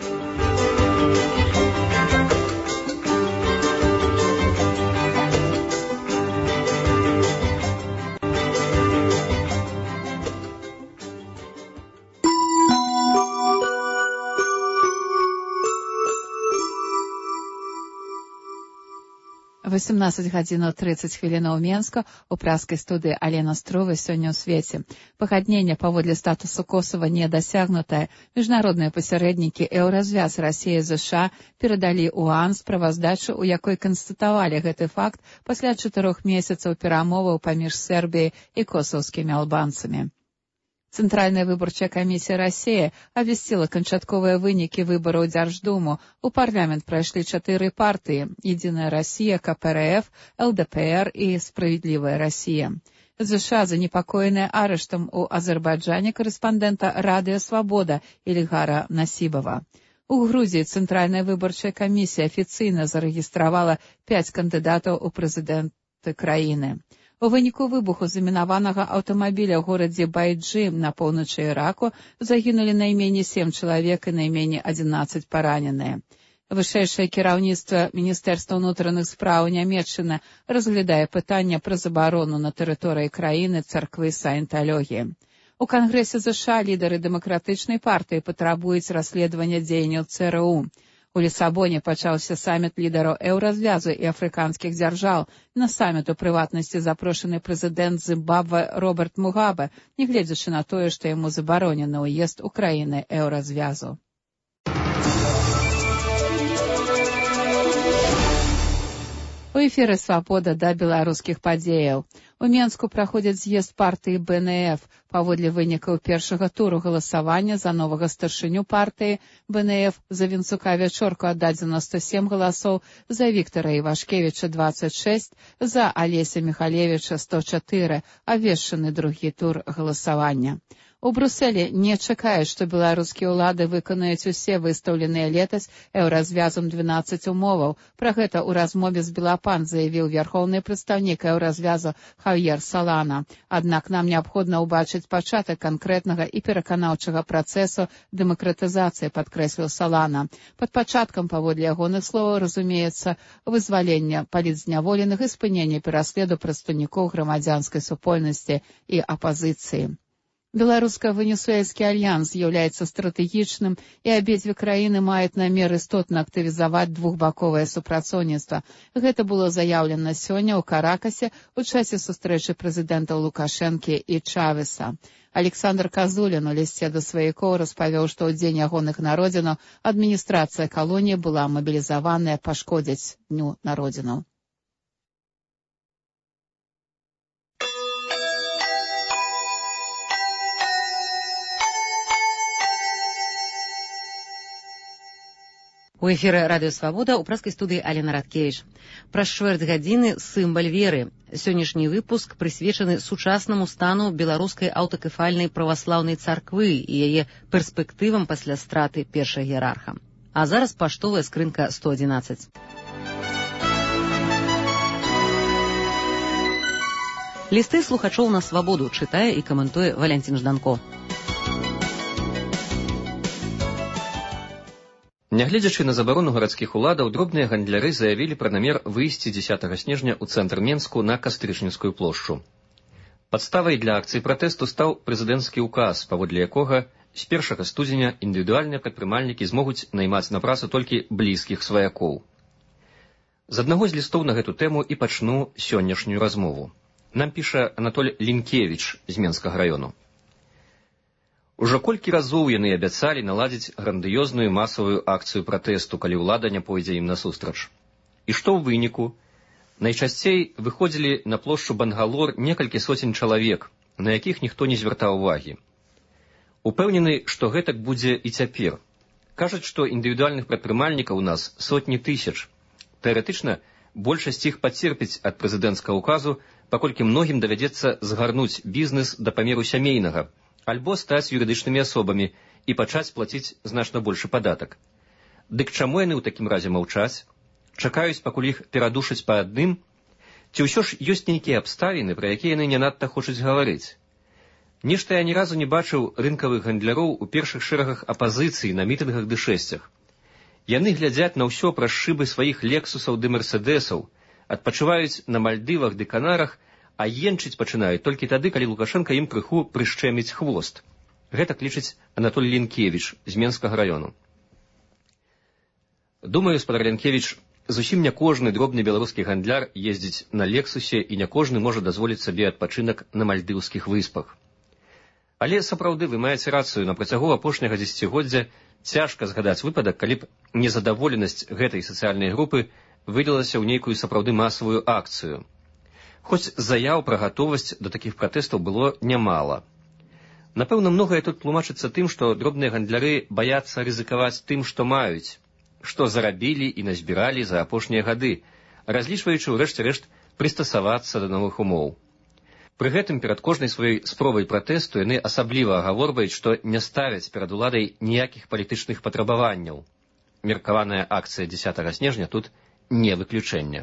восемнадцать гадзінаў тридцать хвілінаў Менска, у праскай студыі Алена Строва сёння ў свеце. Пагадненне паводле статусу Косова не дасягнутае. Міжнародныя пасярэднікі Еўразвяз Расія ЗША перадалі УАН справаздачу, у якой канстатавалі гэты факт пасля чатырох месяцаў перамоваў паміж Сербіяй і косаўскімі албанцамі. Цэнтральная выбарчая камісія Расіі абвясціла канчатковыя вынікі выбараў Дзярждуму. У парламент прайшлі чатыры партыі: Единая Россия, КПРФ, ЛДПР і Справедливая Россия. ЗША занепакоеныя арыштам у Азербайджане корэспандэнта Радыё Свабода Ільгара Насібава. У Грузіі Цэнтральная выбарчая камісія афіцыйна зарэгістравала пяць кандыдатаў у прэзідэнты краіны. У выніку выбуху замінаванага аўтамабіля ў горадзе Байджы на поўначы Іраку загінулі найменей сем чалавек і найменей адзінаццаць параненыя. Вышэйшае кіраўніцтва Міністэрства ўнутраных спраў Нямецчыны разглядае пытанне пра забарону на тэрыторыі краіны царквы саенталогіі. У Кангрэсе ЗША лідары дэмакратычнай партыі патрабуюць расследавання дзеянняў ЦРУ. У Лісабоне пачаўся саміт лідараў Еўразвязу і афрыканскіх дзяржаў. На саміт у прыватнасці запрошаны прэзідэнт Зімбабве Роберт Мугабе, нягледзячы на тое, што яму забаронены ўезд у краіны Еўразвязу. У эфіры «Свабода» да беларускіх падзеяў. У Менску праходзіць з'езд партыі БНФ. Паводле вынікаў першага туру галасавання за новага старшыню партыі БНФ за Вінцука Вячорку аддадзена сто сем галасоў, за Віктара Івашкевіча двадцать шесть, за Алеся Міхалевіча сто чатыры, абвешчаны другі тур галасавання. У Брусэлі не чакаюць, што беларускія ўлады выканаюць усе выстаўленыя летась Еўразвязам дванаццаць умоваў. Пра гэта ў размове з Белапан заявіў вярхоўны прадстаўнік Еўразвязу Хавьер Салана. Аднак нам неабходна ўбачыць пачатак канкрэтнага і пераканаўчага працэсу дэмакратызацыі, падкрэсліў Салана. Пад пачаткам, паводле ягоных словаў, разумеецца вызвалення палітзняволеных і спынення пераследу прадстаўнікоў грамадзянскай супольнасці і апазіцыі. Беларуска-венесуэльскі альянс з'яўляецца стратэгічным, і абедзве краіны маюць намер істотна актывізаваць двухбаковае супрацоўніцтва. Гэта было заяўлена сёння ў Каракасе у часе сустрэчы прэзідэнтаў Лукашэнкі і Чавеса. Александр Казулін у лісце да сваякоў распавёў, што ў дзень ягоных народзінаў адміністрацыя калоніі была мабілізаваная пашкодзіць дню народзінаў. У эфіры радыё «Свабода» у праскай студыі Алена Радкевіч. Праз чвэрць гадзіны сімвал веры. Сённяшні выпуск прысвечаны сучаснаму стану беларускай аўтакефальнай праваслаўнай царквы і яе перспектывам пасля страты першага іерарха. А зараз паштовая скрынка сто адзінаццаць. Лісты слухачоў на свабоду чытае і каментуе Валянцін Жданко. Нягледзячы на забарону гарадскіх уладаў, дробныя гандляры заявілі пра намер выйсці дзесятага снежня ў цэнтр Менску на Кастрычніцкую плошчу. Падставай для акцыі пратэсту стаў прэзідэнцкі ўказ, паводле якога з першага студзеня індывідуальныя прадпрымальнікі змогуць наймаць на працу толькі блізкіх сваякоў. З аднаго з лістоў на гэту тэму і пачну сённяшнюю размову. Нам піша Анатоль Лінкевіч з Менскага раёну. Ужо колькі разоў яны абяцалі наладзіць грандыёзную масавую акцыю пратэсту, калі ўлада не пойдзе ім насустрач. І што ў выніку? Найчасцей выходзілі на плошчу Бангалор некалькі соцень чалавек, на якіх ніхто не звяртаў увагі. Упэўнены, што гэтак будзе і цяпер. Кажуць, што індывідуальных прадпрымальнікаў у нас сотні тысяч. Тэарэтычна, большасць іх пацерпіць ад прэзідэнцкага ўказу, паколькі многім давядзецца згарнуць бізнес да памеру сямейнага, альбо стаць юрыдычнымі асобамі і пачаць плаціць значна большы падатак. Дык чаму яны ў такім разе маўчаць? Чакаюць, пакуль іх перадушаць па адным? Ці ўсё ж ёсць нейкія абставіны, пра якія яны не надта хочуць гаварыць? Нешта я ні разу не бачыў рынкавых гандляроў у першых шэрагах апазіцыі на мітынгах ды шэсцях. Яны глядзяць на ўсё праз шыбы сваіх лексусаў ды мерседесаў, адпачываюць на Мальдывах ды Канарах, а енчыць пачынаюць толькі тады, калі Лукашенка ім крыху прышчэміць хвост. Гэтак лічыць Анатолій Лінкевіч з Менскага раёну. Думаю, спадар Лінкевіч, зусім не кожны дробны беларускі гандляр ездзіць на лексусе і не кожны можа дазволіць сабе адпачынак на мальдыўскіх выспах. Але сапраўды вы маеце рацыю, на працягу апошняга дзесяцігоддзя цяжка згадаць выпадак, калі б незадаволенасць гэтай сацыяльнай групы вылілася ў нейкую сапраўды масавую акцыю. Хоць заяў пра гатовасць да такіх пратэстаў было нямала. Напэўна, многае тут тлумачыцца тым, што дробныя гандляры баяцца рызыкаваць тым, што маюць, што зарабілі і назбіралі за апошнія гады, разлічваючы ўрэшце рэшт прыстасавацца да новых умоў. Пры гэтым перад кожнай сваёй спробай пратэсту яны асабліва агаворваюць, што не ставяць перад уладай ніякіх палітычных патрабаванняў. Меркаваная акцыя дзесятага снежня тут не выключэнне.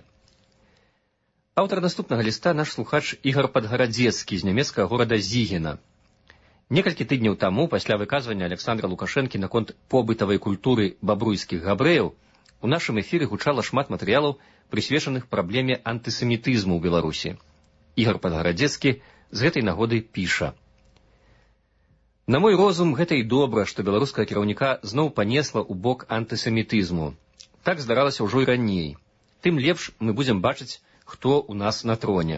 Аўтар наступнага ліста наш слухач Ігар Падгарадзецкі з нямецкага горада Зігена. Некалькі тыдняў таму, пасля выказвання Александра Лукашэнкі наконт побытавай культуры бабруйскіх габрэяў, у нашым эфіры гучала шмат матэрыялаў, прысвечаных праблеме антысемітызму ў Беларусі. Ігар Падгарадзецкі з гэтай нагоды піша. На мой розум, гэта і добра, што беларускага кіраўніка зноў панесла ў бок антысемітызму. Так здаралася ўжо і раней. Тым лепш мы будзем бачыць, хто ў нас на троне.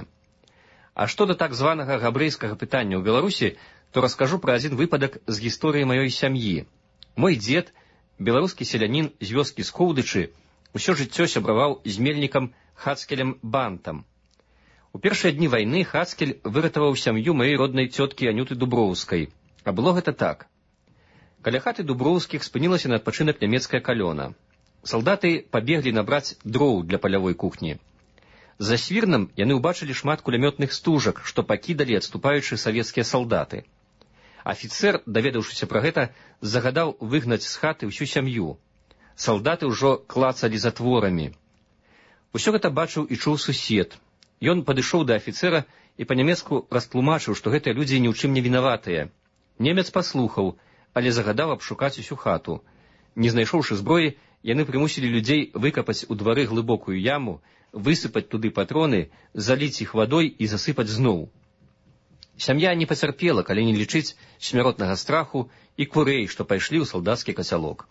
А што да так званага габрэйскага пытання ў Беларусі, то раскажу пра адзін выпадак з гісторыі маёй сям'і. Мой дзед, беларускі селянін з вёскі Скоўдычы, усё жыццё сябраваў з мельнікам Хацкелем Бантам. У першыя дні вайны Хацкель выратаваў сям'ю маёй роднай цёткі Анюты Дуброўскай. А было гэта так. Каля хаты Дуброўскіх спынілася на адпачынак нямецкая калёна. Салдаты пабеглі набраць дроў для палявой кухні. За свірнам яны ўбачылі шмат кулямётных стужак, што пакідалі адступаючы савецкія салдаты. Афіцэр, даведаўшыся пра гэта, загадаў выгнаць з хаты ўсю сям'ю. Салдаты ўжо клацалі затворамі. Усё гэта бачыў і чуў сусед. Ён падышоў да афіцэра і па-нямецку растлумачыў, што гэтыя людзі ні ў чым не вінаватыя. Немец паслухаў, але загадаў абшукаць усю хату. Не знайшоўшы зброі, яны прымусілі людзей выкапаць у двары глыбокую яму, высыпаць туды патроны, заліць іх вадой і засыпаць зноў. Сям'я не пацярпела, калі не лічыць смяротнага страху і курэй, што пайшлі ў салдацкі кацялок.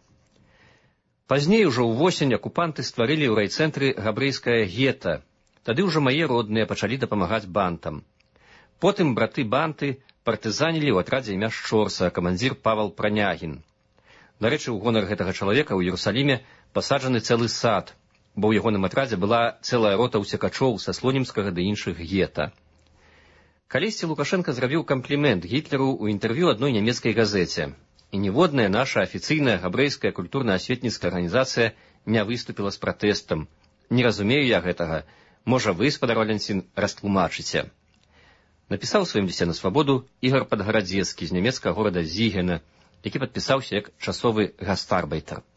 Пазней, ужо ўвосень, акупанты стварылі ў райцэнтры габрэйскае гета. Тады ўжо мае родныя пачалі дапамагаць бантам. Потым браты-банты партызанілі ў атрадзе імя Шчорса, камандзір Павал Пранягін. Дарэчы, у гонар гэтага чалавека ў Іерусаліме пасаджаны цэлы сад, бо ў ягоным атрадзе была цэлая рота ўцекачоў са слонімскага ды іншых гета. Калісьці Лукашенка зрабіў камплімент Гітлеру ў інтэрв'ю адной нямецкай газеце, і ніводная наша афіцыйная габрэйская культурна-асветніцкая арганізацыя не выступіла з пратэстам. Не разумею я гэтага. Можа, вы, спадар Валенцін, растлумачыце. Напісаў у сваім лісце на свабоду Ігар Падгарадзецкі з нямецкага горада Зігена, які падпісаўся як часовы гастарбайтер.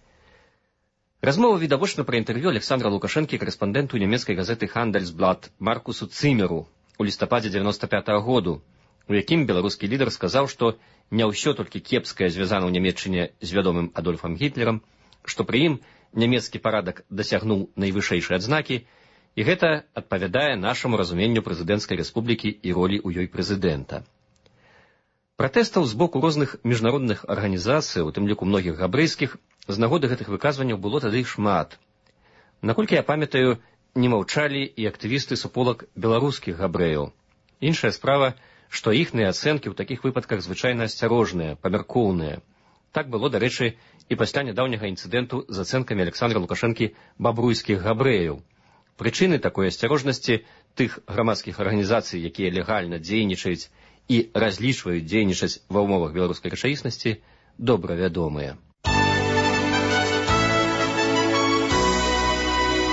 Размова відавочна пра інтэрв'ю Александра Лукашэнкі карэспандэнту нямецкай газеты «Хандельсблат» Маркусу Цымеру у лістападзе дзевяноста пятага году, у якім беларускі лідар сказаў, што не ўсё толькі кепскае звязана ў Нямецчыне з вядомым Адольфам Гітлерам, што пры ім нямецкі парадак дасягнуў найвышэйшай адзнакі, і гэта адпавядае нашаму разуменню прэзідэнцкай рэспублікі і ролі ў ёй прэзідэнта. Пратэстаў з боку розных міжнародных арганізацый, у тым ліку многіх габрэйскіх, з нагоды гэтых выказванняў было тады шмат. Наколькі я памятаю, не маўчалі і актывісты суполак беларускіх габрэяў. Іншая справа, што іхныя ацэнкі ў такіх выпадках звычайна асцярожныя, памяркоўныя. Так было, дарэчы, і пасля нядаўняга інцыдэнту з ацэнкамі Александра Лукашэнкі бабруйскіх габрэяў. Прычыны такой асцярожнасці тых грамадскіх арганізацый, якія легальна дзейнічаюць і разлічваюць дзейнічаць ва ўмовах беларускай рэчаіснасці, добра вядомыя.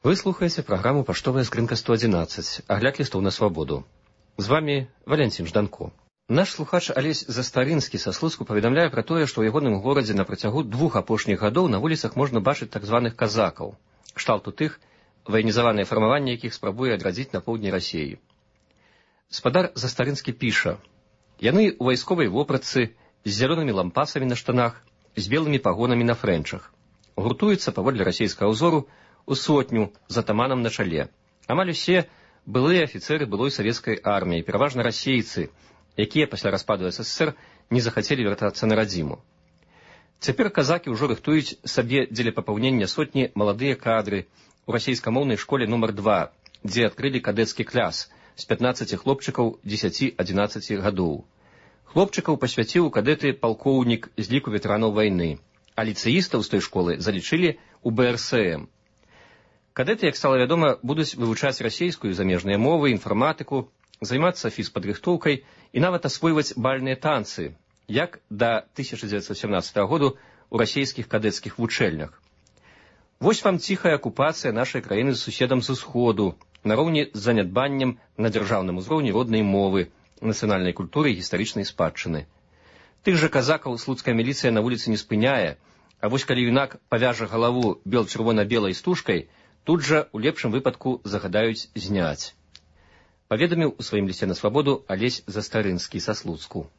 Вы слухаеце праграму «Паштовая скрынка сто одиннадцать», агляд лістоў на свабоду. З вами Валянцін Жданко. Наш слухач Алесь Застарынскі са Слуцку паведамляе пра тое, што ў ягоным горадзе на працягу двух апошніх гадоў на вуліцах можна бачыць так званых казакаў, кшталту тых, ваенізаванае фармаванне якіх спрабуе адрадзіць на поўдні Расіі. Спадар Застарынскі піша: яны ў вайсковай вопратцы, з зялёнымі лампасамі на штанах, з белымі пагонамі на фрэнчах. Гуртуюцца паводле расійскага ўзору у сотню з атаманам на чале. Амаль усе былыя афіцэры былой савецкай арміі, пераважна расейцы, якія пасля распаду СССР не захацелі вяртацца на радзіму. Цяпер казакі ўжо рыхтуюць сабе дзеля папаўнення сотні маладыя кадры у расійскамоўнай школе нумар два, дзе адкрылі кадэцкі клас з пятнаццаці хлопчыкаў дзесяці-адзінаццаці гадоў. Хлопчыкаў пасвяціў у кадэты палкоўнік з ліку ветэранаў вайны, а ліцэістаў з той школы залічылі ў бэ эр эс эм. Кадэты, як стала вядома, будуць вывучаць расейскую замежныя мовы, інфарматыку, займацца фізпадрыхтоўкай і нават асвойваць бальныя танцы, як да тысяча дзевяцьсот сямнаццатага году ў расійскіх кадэцкіх вучэльнях. Вось вам ціхая акупацыя нашай краіны з суседам з усходу, нароўні з занядбаннем на дзяржаўным узроўні роднай мовы, нацыянальнай культуры і гістарычнай спадчыны. Тых жа казакаў слуцкая міліцыя на вуліцы не спыняе, а вось калі юнак павяжа галаву бел-чырвона-белай стужкай, тут жа у лепшым выпадку загадаюць зняць. Паведаміў у сваім лісце на свабоду Алесь Застарынскі са Слуцку.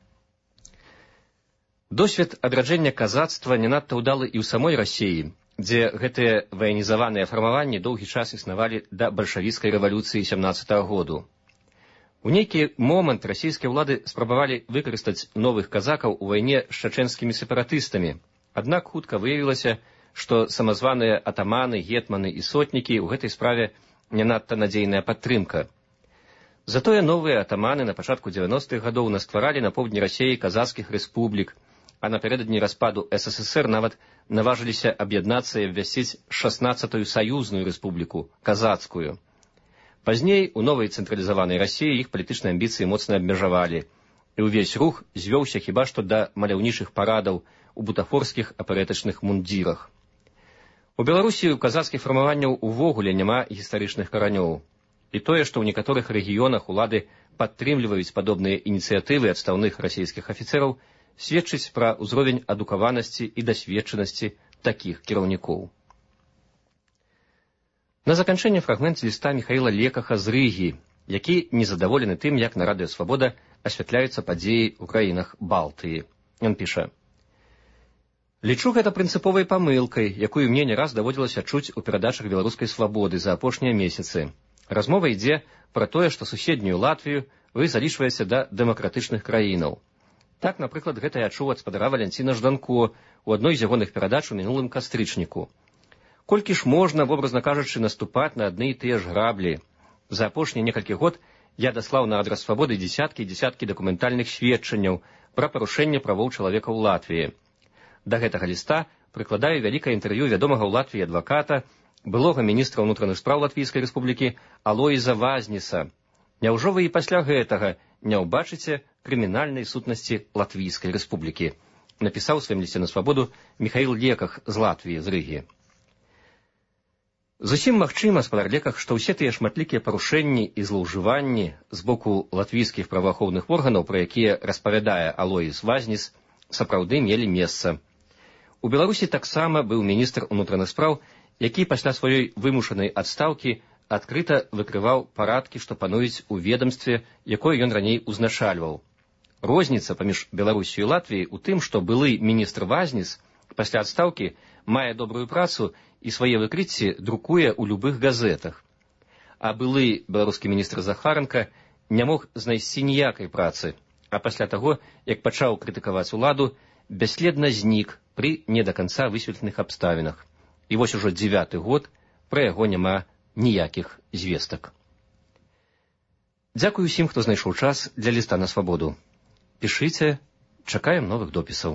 Досвед адраджэння казацтва не надта ўдалы і ў самой Расіі, дзе гэтыя ваенізаваныя фармаванні доўгі час існавалі да бальшавіцкай рэвалюцыі сямнаццатага году. У нейкі момант расійскія ўлады спрабавалі выкарыстаць новых казакаў у вайне з чачэнскімі сепаратыстамі, аднак хутка выявілася, што самазваныя атаманы, гетманы і сотнікі ў гэтай справе не надта надзейная падтрымка. Затое новыя атаманы на пачатку дзевяностых гадоў настваралі на поўдні Расіі казацкіх рэспублік, а напярэдадні распаду эс эс эс эр нават наважыліся аб'яднацца і абвясціць шаснаццатую саюзную рэспубліку, казацкую. Пазней у новай цэнтралізаванай Расіі іх палітычныя амбіцыі моцна абмежавалі, і ўвесь рух звёўся хіба што да маляўнічых парадаў у бутафорскіх аперэтачных мундзірах. У Беларусі ў казацкіх фармаванняў увогуле няма гістарычных каранёў. І тое, што ў некаторых рэгіёнах улады падтрымліваюць падобныя ініцыятывы адстаўных расійскіх афіцэраў, сведчыць пра ўзровень адукаванасці і дасведчанасці такіх кіраўнікоў. На заканчэнне фрагмент ліста Міхаіла Лекаха з Рыгі, які незадаволены тым, як на радыё «Свабода» асвятляюцца падзеі ў краінах Балтыі. Ён піша: «Лічу гэта прынцыповай памылкай, якую мне не раз даводзілася чуць у перадачах беларускай свабоды за апошнія месяцы. Размова ідзе пра тое, што суседнюю Латвію вы залічваеце да дэмакратычных краінаў. Так, напрыклад, гэта я чуў ад спадара Валянціна Жданко у адной з ягоных перадач у мінулым кастрычніку. Колькі ж можна, вобразна кажучы, наступаць на адны і тыя ж граблі? За апошнія некалькі год я даслаў на адрас свабоды дзесяткі і дзесяткі дакументальных сведчанняў пра парушэнне правоў чалавека ў Латвіі. Да гэтага ліста прыкладаю вялікае інтэрв'ю вядомага ў Латвіі адваката, былога міністра ўнутраных спраў Латвійскай рэспублікі Алоіза Вазніса. Няўжо вы і пасля гэтага не ўбачыце крымінальнай сутнасці Латвійскай рэспублікі? Напісаў у сваім лісце на свабоду Міхаіл Леках з Латвіі, з Рыгі. Зусім магчыма, спадар Леках, што ўсе тыя шматлікія парушэнні і злоўжыванні з боку латвійскіх праваахоўных органаў, пра якія распавядае Алоіз Вазніс, сапраўды мелі месца. У Беларусі таксама быў міністр унутраных спраў, які пасля сваёй вымушанай адстаўкі адкрыта выкрываў парадкі, што пануюць у ведамстве, якое ён раней узначальваў. Розніца паміж Беларусю і Латвіяй у тым, што былы міністр Вазніс пасля адстаўкі мае добрую працу і свае выкрыцці друкуе ў любых газетах. А былы беларускі міністр Захаранка не мог знайсці ніякай працы, а пасля таго, як пачаў крытыкаваць уладу, бясследна знік пры не да канца высветленых абставінах. І вось ужо дзевяты год пра яго няма ніякіх звестак. Дзякую усім, хто знайшоў час для ліста на свабоду. Пішыце, чакаем новых допісаў.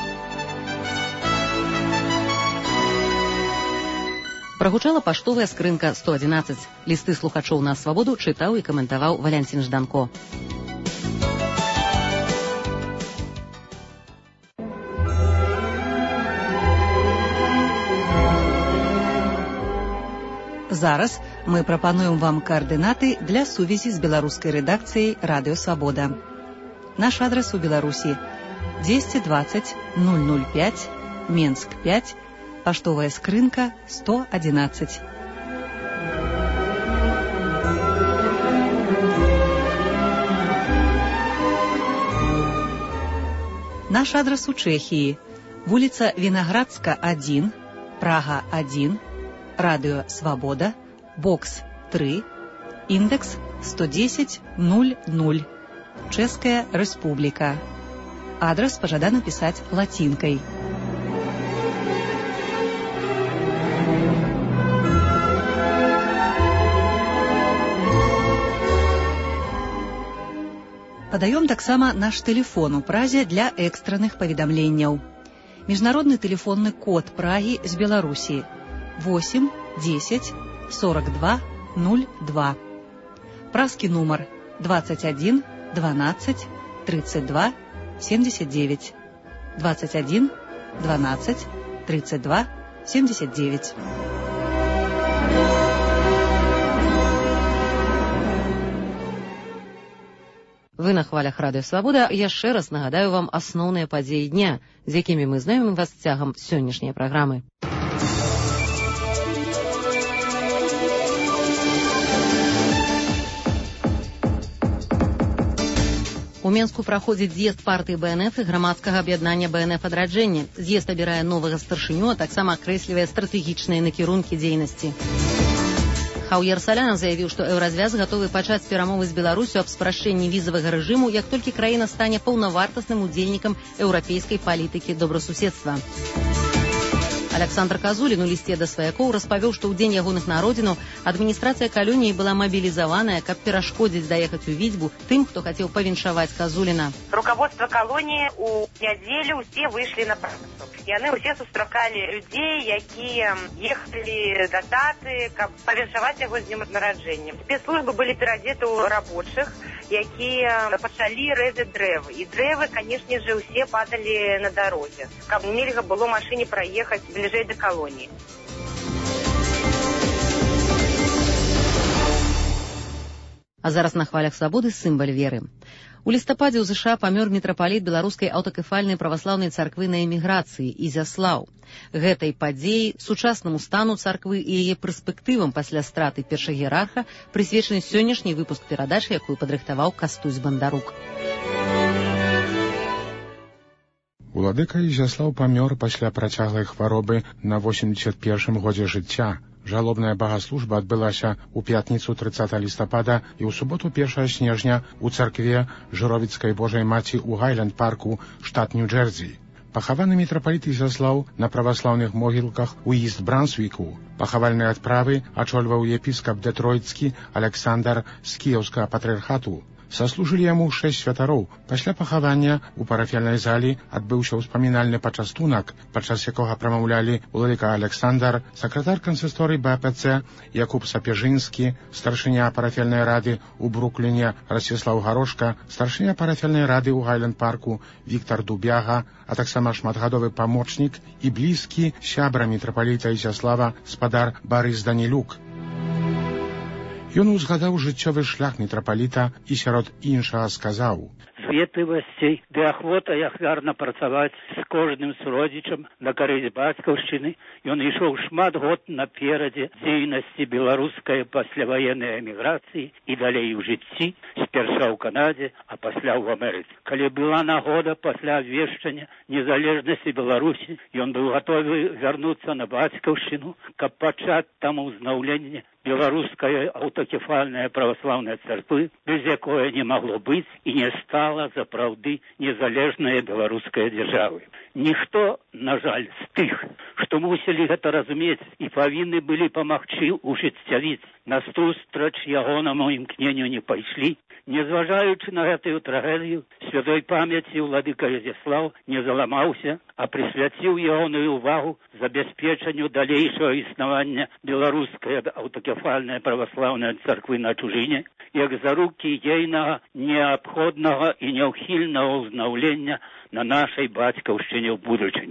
Прагучала паштовая скрынка сто одиннадцать. Лісты слухачоў на свабоду чытаў і каментаваў Валянцін Жданко. Зараз мы прапануем вам координаты для сувязі з беларускай рэдакцыяй «Радыё Свабода». Наш адрес у Беларусі двести двадцать ноль ноль пять, Менск пять, паштовая скрынка сто одиннадцать. Наш адрес у Чэхіі. Вуліца Вінаградска один, Прага один, Радыё Свабода, бокс три, індекс сто десять ноль ноль, Чэшская Рэспубліка. Адрес пажадана пісаць лацінкай. Падаём таксама наш тэлефон у Празе для экстранных паведамленняў. Міжнародны тэлефонны код Прагі з Беларусі восемь десять сорок два ноль два. Празкі нумар двадцать один двенадцать тридцать два семьдесят девять. двадцать один двенадцать тридцать два семьдесят девять. Вы на хвалях Радыё Свабода. Яшчэ раз нагадаю вам асноўныя падзеі дня, з якімі мы знаёмім вас цягам сённяшняй праграмы. У Менску праходзіць з'езд партыі БНФ і грамадскага аб'яднання БНФ адраджэнне. З'езд абірае новага старшыню, а таксама акрэслівае стратэгічныя накірункі дзейнасці. Хаўер Саляна заявіў, што еўразвяз гатовы пачаць перамовы з Беларусю аб спрашчэнні візавага рэжыму, як толькі краіна стане паўнавартасным удзельнікам еўрапейскай палітыкі добрасуседства. Александр Казулін у лісце да сваякоў распавёў, што ў дзень ягоных народзінаў адміністрацыя калоніі была мабілізаваная, каб перашкодзіць даехаць у Вітьбу тым, хто хацеў павіншаваць Казуліна. Руководство калоніі у нядзелю усе выйшлі на працу. Яны ўсе сустракалі людзей, якія ехалі да таты, каб павіншаваць яго з днём нараджэння. Спецслужбы былі перадзеты ў рабочых, якія пачалі рэзаць дрэвы. І дрэвы, канешне же, усе падалі на дарозе, каб нельга было машыне праехаць бліжэй да калоніі. А зараз на хвалях свабоды сімвал веры. У лістападзе ў ЗША памёр мітрапаліт беларускай аўтакефальнай праваслаўнай царквы на эміграцыі Ізяслаў. Гэтай падзеі, сучаснаму стану царквы і яе перспектывам пасля страты першагіерарха прысвечаны сённяшні выпуск перадачы, якую падрыхтаваў Кастусь Бандарук. Уладыка Ізяслаў памёр пасля працяглай хваробы на восемьдесят першым годзе жыцця. Жалобная багаслужба адбылася ў пятніцу трыццатага лістапада і ў суботу першага снежня ў царкве Жыровіцкай Божай Маці ў Гайленд-парку, штат Нью-Джерсі. Пахаваны мітрапаліт Ізяслаў на праваслаўных могілках у Іст-Брансвіку. Пахавальныя адправы ачольваў епіскап дэтройцкі Александр з кіеўскага патрыархату. Саслужылі яму шэсць святароў. Пасля пахавання ў парафіяльнай залі адбыўся ўспамінальны пачастунак, падчас якога прамаўлялі уладыка Александр, сакратар кансісторыі БПЦ Якуб Сапежынскі, старшыня парафіяльнай рады ў Брукліне Расціслаў Гарошка, старшыня парафіяльнай рады ў Гайленд-парку Віктар Дубяга, а таксама шматгадовы памочнік і блізкі сябра мітрапаліта Ізяслава спадар Барыс Данілюк. Ён узгадаў жыццёвы шлях мітрапаліта і сярод іншага сказаў: з ветлівасцей ды ахвотай ахвярна працаваць з кожным з родзічам на карысць бацькаўшчыны. Ён ішоў шмат год наперадзе дзейнасці беларускай пасляваеннай эміграцыі і далей у жыцці, спярша ў Канадзе, а пасля ў Амерыцы. Калі была нагода пасля абвешчання незалежнасці Беларусі, ён быў гатовы вярнуцца на бацькаўшчыну, каб пачаць там узнаўленне беларуская аўтакефальная праваслаўная царквы, без якой не магло быць і не стала запраўды незалежная беларуская дзяржавы. Ніхто, на жаль, з тых, што мусілі гэта разумець і павінны былі памагчы ўжыццявіць, настустраач ягонаму імкненню не пайшлі. Незважаючы на гэтую трагедыю, святой памяці уладыка Ізяслаў не заламаўся, а прысвяціў ягоную ўвагу забяспечанню далейшага існавання беларускай аўтакефальнай праваслаўнай царквы на чужыне, як зарукі ейнага, неабходнага і няўхільнага ўзнаўлення на нашай бацькаўшчыне ў будучыні.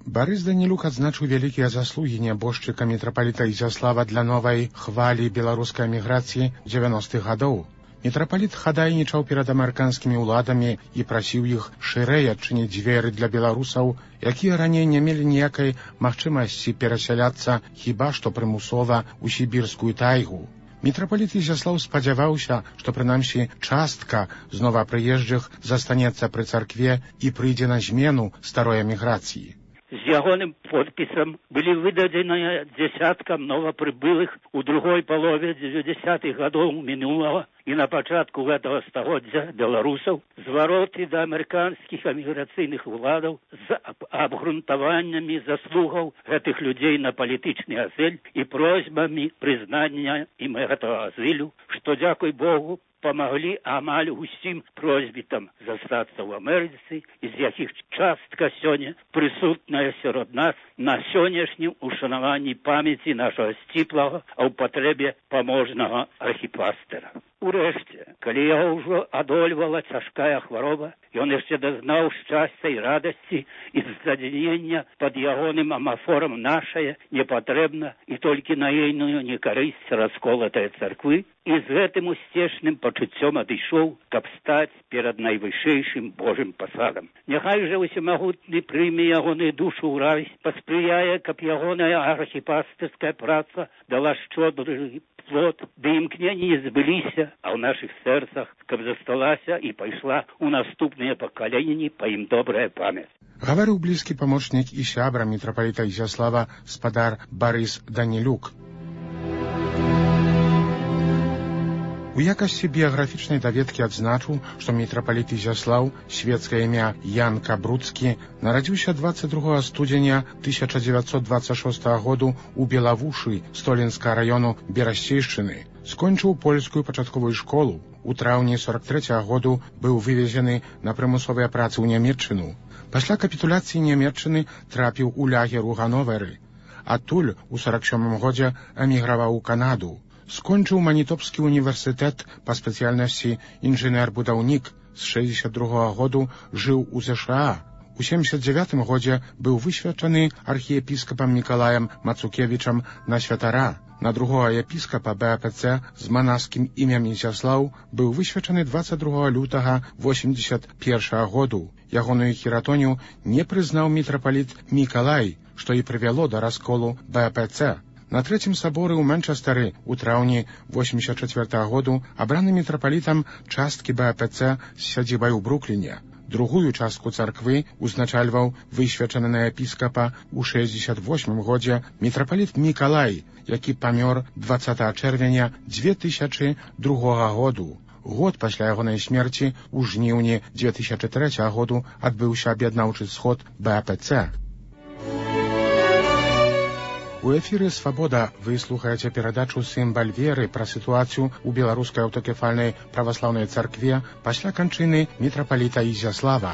Барыс Данілюк адзначыў вялікія заслугі нябожчыка мітрапаліта Ізяслава для новай хвалі беларускай эміграцыі дзевяностых гадоў. Мітрапаліт хадайнічаў перад амерыканскімі ўладамі і прасіў іх шырэй адчыніць дзверы для беларусаў, якія раней не мелі ніякай магчымасці перасяляцца хіба што прымусова ў сібірскую тайгу. Мітрапаліт Ізяслаў спадзяваўся, што прынамсі частка з новапрыезджых застанецца пры царкве і прыйдзе на змену старой эміграцыі. З ягоным подпісам былі выдадзеныя дзесяткам новапрыбылых у другой палове дзевяццатых гадоў мінулага і на пачатку гэтага стагоддзя беларусаў звароты да амерыканскіх эміграцыйных уладаў з абгрунтаваннямі заслугаў гэтых людзей на палітычны азыль і просьбамі прызнання ім гэтага азылю, што, дзякуй Богу, памаглі амаль усім просьбітам застацца ў Амерыцы, з якіх частка сёння прысутная сярод нас на сённяшнім ушанаванні памяці нашага сціплага, а ў патрэбе паможнага архіпастыра. Урэшце, калі яго ўжо адольвала цяжкая хвароба, ён яшчэ дазнаў шчасця і радасці і задзянення пад ягоным амафорам нашае непатрэбна і толькі на ейную некарысць расколатая царквы, і з гэтым усцешным пачуццём адышоў, каб стаць перад найвышэйшым Божым пасадам. Няхай жа усемагутны прыме ягоную душу ў рай, паспрыяе, каб ягоная архіпастырская праца дала шчодры плод, ды імкненні не збыліся, а ў нашых сэрцах, каб засталася і пайшла ў наступныя пакаленні па ім добрая памяць. Гаварыў блізкі памочнік і сябра мітрапаліта Ізяслава спадар Барыс Данілюк. У якасці біяграфічнай даведкі адзначыў, што мітрапаліт Ізяслаў, свецкае імя Ян Кабруцкі, нарадзіўся дваццаць другога студзеня тысяча дзевяцьсот дваццаць шостага году ў Белавушы Столінскага раёну Берасцейшчыны. Скончыў польскую пачатковую школу. У траўні сорок трэцяга году быў вывезены на прымусовыя працы ў Нямецчыну. Пасля капітуляцыі Нямецчыны трапіў у лагер у Гановеры. Адтуль у сорок сёмым годзе эміграваў у Канаду. Скончыў Манітопскі універсітэт па спецыяльнасці інжынер-будаўнік. З шэсцьдзесят другога году жыў у ЗША. У семьдесят девятым годзе быў высвячаны архіепіскапам Мікалаем Мацукевічам на святара. На другого епіскапа БАПЦ з манаскім імем Ізяслаў быў высвячаны дваццаць другога лютага восемьдесят першага году. Ягоную хіратонію не прызнаў мітрапаліт Мікалай, што і прывяло да расколу БАПЦ. На трэцім саборы ў Манчестары ў траўні восемьдесят чацвёртага году абраны мітрапалітам часткі БАПЦ з сядзібай у Брукліне. Другую частку царквы узначальваў высвячаны на епіскапа ў шэсцьдесят восьмым годзе мітрапаліт Мікалай, які памёр дваццатага чэрвеня дзве тысячы другога году. Год пасля ягонай смерці ў жніўні дзве тысячы трэцяга году адбыўся аб'яднаўчы сход БАПЦ. У эфіры «Свабода» вы слухаеце перадачу «Сімбаль веры» пра сітуацыю ў беларускай аўтакефальнай праваслаўнай царкве пасля канчыны мітрапаліта Ізяслава.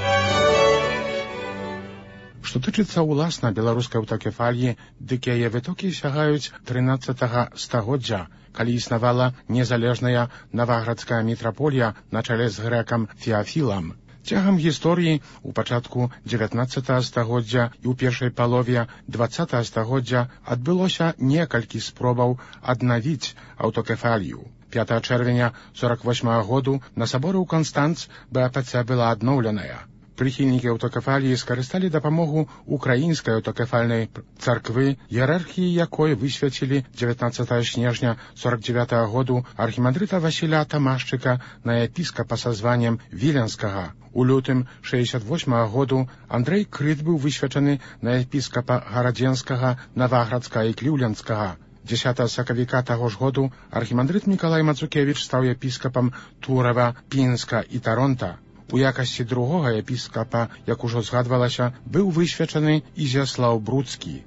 Што тычыцца ўласна беларускай аўтакефаліі, дык яе вытокі сягаюць трынаццатага стагоддзя, калі існавала незалежная наваградская мітраполія на чале з грэкам Феафілам. Цягам гісторыі у пачатку дзевятнаццатага стагоддзя і ў першай палове дваццатага стагоддзя адбылося некалькі спробаў аднавіць аўтакефалію. пятага чэрвеня сорок восьмага году на саборы ў Канстанц БАПЦ была адноўленая. Прыхільнікі аўтакефаліі скарысталі дапамогу украінскай аўтакефальнай царквы, іерархіі якой высвяцілі дзевятнаццатага снежня сорок дзевятага году архімандрыта Васіля Тамашчыка на епіскапа са званнем Віленскага. У лютым шэсцьдесят восьмага году Андрэй Крыт быў высвячаны на епіскапа Гарадзенскага, Наваградскага і Кліўленскага. дзесятага сакавіка таго ж году архімандрыт Мікалай Мацукевіч стаў епіскапам Турава, Пінска і Таронта. У якасці другога епіскапа, як ужо згадвалася, быў высвячаны Ізяслаў Бруцкі.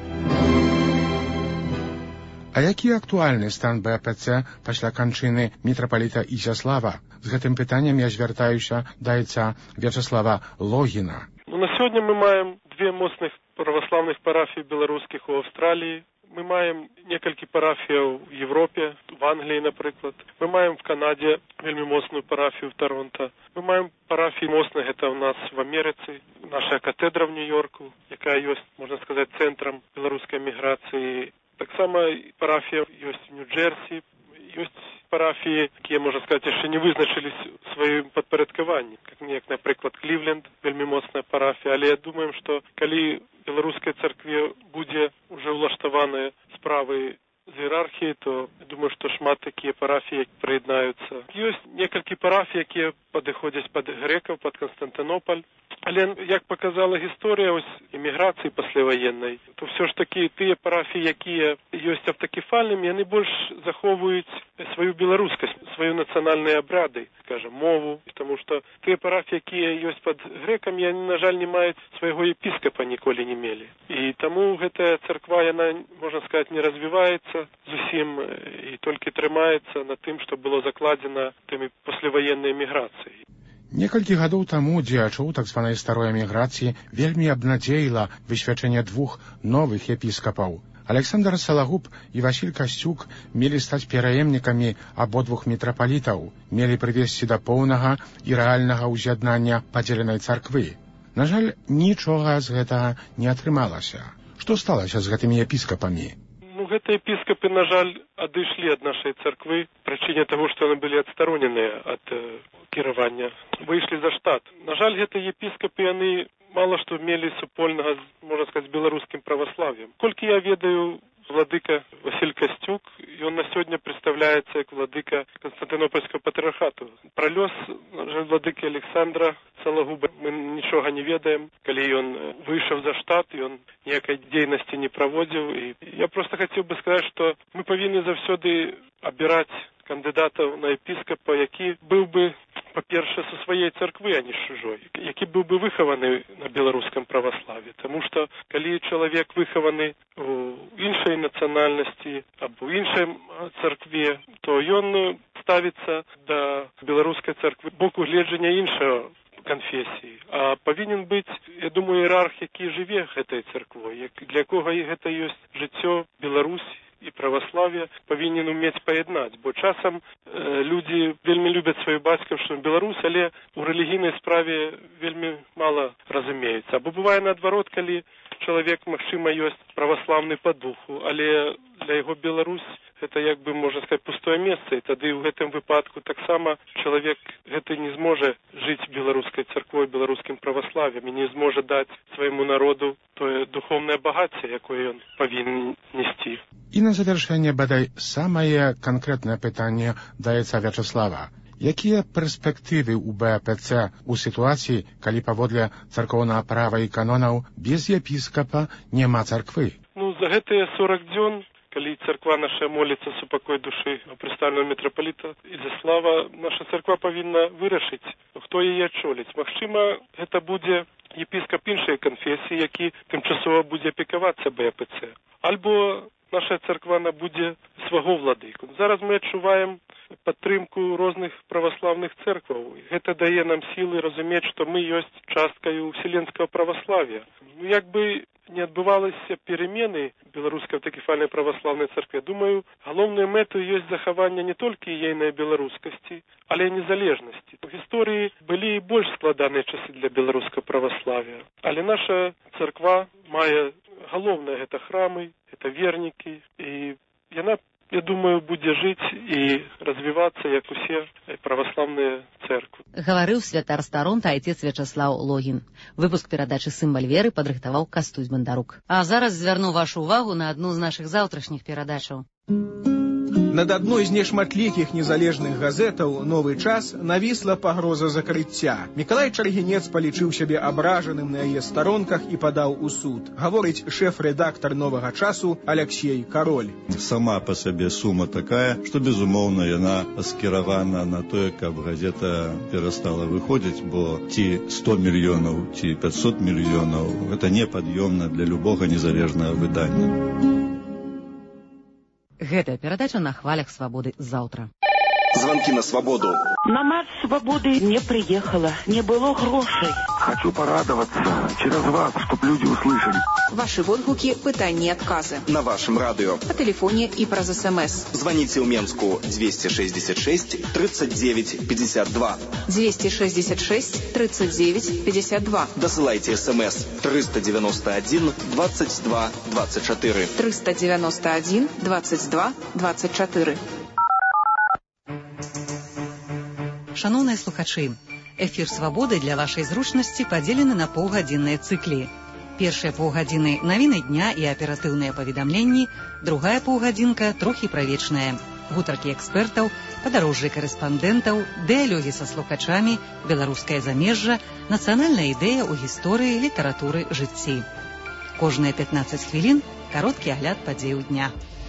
А які актуальны стан БАПЦ пасля канчыны мітрапаліта Ізяслава? З гэтым пытаннем я звяртаюся да айца Вячаслава Логіна. Ну, на сёння мы маем две моцных праваслаўных парафіі беларускіх у Аўстраліі. Мы маем некалькі парафіяў в Европе, в Англії, наприклад. Мы маем в Канаде вельмі моцную парафію в Торонто. Мы маем парафіі моцных, гэта у нас в Америцы. наша катедра в Нью-Йорку, якая ёсць, можна сказаць, цэнтрам беларускай міграцыі. Таксама парафія ёсць в Нью-Джерсі, ёсць парафіі, якія, можна сказаць, яшчэ не вызначылись сваім падпарадкаванні, як, напрыклад, Кливленд, вельмі моцная парафія, але я думаю, што калі беларускай царкве будзе ўжо ўлаштаваныя справы з іерархіі, то я думаю, што шмат такія парафіі прыяднаюцца. Ёсць некалькі парафій, якія падыходзяць пад грэкаў, пад Канстантынополь. Але, як показала гісторыя ось эміграцыі пасляваеннай, то все ж таки тыя парафіі, якія ёсць аўтакефальнымі, яны больш захоўваюць сваю беларускасць, сваю нацыянальныя абрады, скажем, мову, тому што тыя парафіі, якія ёсць пад грэкамі, яны, на жаль, не маюць свайго епіскапа, ніколі не мелі. І таму гэтая царква, яна, можна сказаць, не развіваецца зусім і толькі трымаецца на тым, што было закладзена тымі пасляваеннай эміграцыяй. Некалькі гадоў таму дзеячоў так званай старой эміграцыі вельмі абнадзеіла высвячэнне двух новых епіскапаў. Александр Салагуб і Васіль Касцюк мелі стаць пераемнікамі абодвух мітрапалітаў, мелі прывесці да поўнага і рэальнага ўз'яднання падзеленай царквы. На жаль, нічога з гэтага не атрымалася. Што сталася з гэтымі епіскапамі? Ну, гэтыя епіскапы, на жаль, адышлі ад нашай царквы прычыне таго, што яны былі адстароненыя ад э, кіравання, выйшлі за штат. На жаль, гэтыя епіскапы, яны мала што мелі супольнага, можна сказаць, з беларускім праваслав'ем. Колькі я ведаю, владыка Васіль Касцюк, ён на сёння прадстаўляецца як владыка Канстантынопольскага патрыархату. Пра лёс владыкі Александра Салагуба мы нічога не ведаем. Калі ён выйшаў за штат, ён ніякай дзейнасці не праводзіў. І я проста хацеў бы сказаць, што мы павінны заўсёды абіраць кандыдатаў на епіскапа, які быў бы, па-першае, са сваей царквы, а не з чужой, які быў бы выхаваны на беларускам праваславе. Таму што калі чалавек выхаваны у іншай нацыянальнасці або іншай царкве, то ён ставіцца да беларускай царквы боку гледжання іншага канфесіі. А павінен быць, я думаю, іерарх, які жыве гэтай царквой, для якога гэта ёсць жыццё Беларусі і праваславе, павінен умець паяднаць, бо часам э, людзі вельмі любяць сваю бацькаўшчыну Беларусь, але у рэлігійнай справе вельмі мала разумеюцца. Або бывае наадварот, калі чалавек, магчыма, ёсць праваслаўны па духу, але для яго Беларусь гэта, як бы, можна сказаць, пустое месца, і тады ў гэтым выпадку таксама чалавек гэты не зможа жыць беларускай царквой, беларускім праваслав'ем і не зможа даць свайму народу тое духоўнае багацце, якое ён павінен несці. І на завяршэнне, бадай, самае канкрэтнае пытанне даецца Вячаслава. Якія перспектывы ў бэ пэ цэ ў сітуацыі, калі паводле царкоўнага права і канонаў без епіскапа няма царквы? Ну, за гэтыя сорок дзён, калі царква наша моліцца супакой душы прэстальнага мітрапаліта Ізяслава, наша царква павінна вырашыць, хто яе ачоліць. Магчыма, гэта будзе епіскап іншай канфесіі, які тымчасова будзе апекавацца бэ пэ цэ. Альбо наша царква набудзе свайго владыку. Зараз мы адчуваем падтрымку розных праваслаўных цэркваў. Гэта дае нам сілы разумець, што мы ёсць часткаю вселенскага праваслав'я. Ну, як бы не адбывалася перамены беларускай аўтакефальнай праваслаўнай царкве, думаю, галоўнай мэтай ёсць захаванне не толькі ейнай беларускасці, але і незалежнасці. У гісторыі былі і больш складаныя часы для беларускага праваслав'я. Але наша царква мае галоўнае гэта храмы, гэта вернікі, і яна, я думаю, будзе жыць і развівацца, як усе праваслаўныя церквы. Гаварыў святар старонта айцец Вячаслаў Логін. Выпуск перадачы «Сімвал веры» падрыхтаваў Кастусь Бандарук. А зараз звярну вашу ўвагу на адну з нашых заўтрашніх перадачаў. Над адной з нешматлікіх незалежных газетаў «Новы час» навісла пагроза закрыцця. Мікалай Чаргінец палічыў сябе абражаным на яе старонках і падаў у суд. Гаворыць шэф-рэдактар «Новага часу» Алексей Кароль. Сама па сабе сума такая, што, безумоўна, яна скіравана на тое, каб газета перастала выходзіць, бо ці сто мільёнаў, ці пятьсот мільёнаў – гэта непад'ёмна для любога незалежнага выдання. Гэтая перадача на хвалях свабоды заўтра. Звонки на свободу. На марш свободы не приехала, не было грошей. Хочу порадоваться через вас, чтоб люди услышали. Ваши водгуки, пытания и отказы. На вашем радио. По телефоне и про СМС. Звоните в Менску двести шестьдесят шесть тридцать девять пятьдесят два. двести шестьдесят шесть тридцать девять пятьдесят два. Досылайте СМС триста девяносто один двадцать два двадцать четыре. триста девяносто один двадцать два двадцать четыре. Шановныя слухачы, эфір «Свабоды» для вашай зручнасці падзелены на паўгадзінныя цыклі. Першыя паўгадзіны навіны дня і аператыўныя паведамленні, другая паўгадзінка трохі правечная. Гутаркі экспертаў, падарожжы карэспандэнтаў, дыялогі са слухачамі, беларускае замежжа, нацыянальная ідэя ў гісторыі, літаратуры, жыцці. Кожныя пятнаццаць хвілін кароткі агляд падзеяў дня.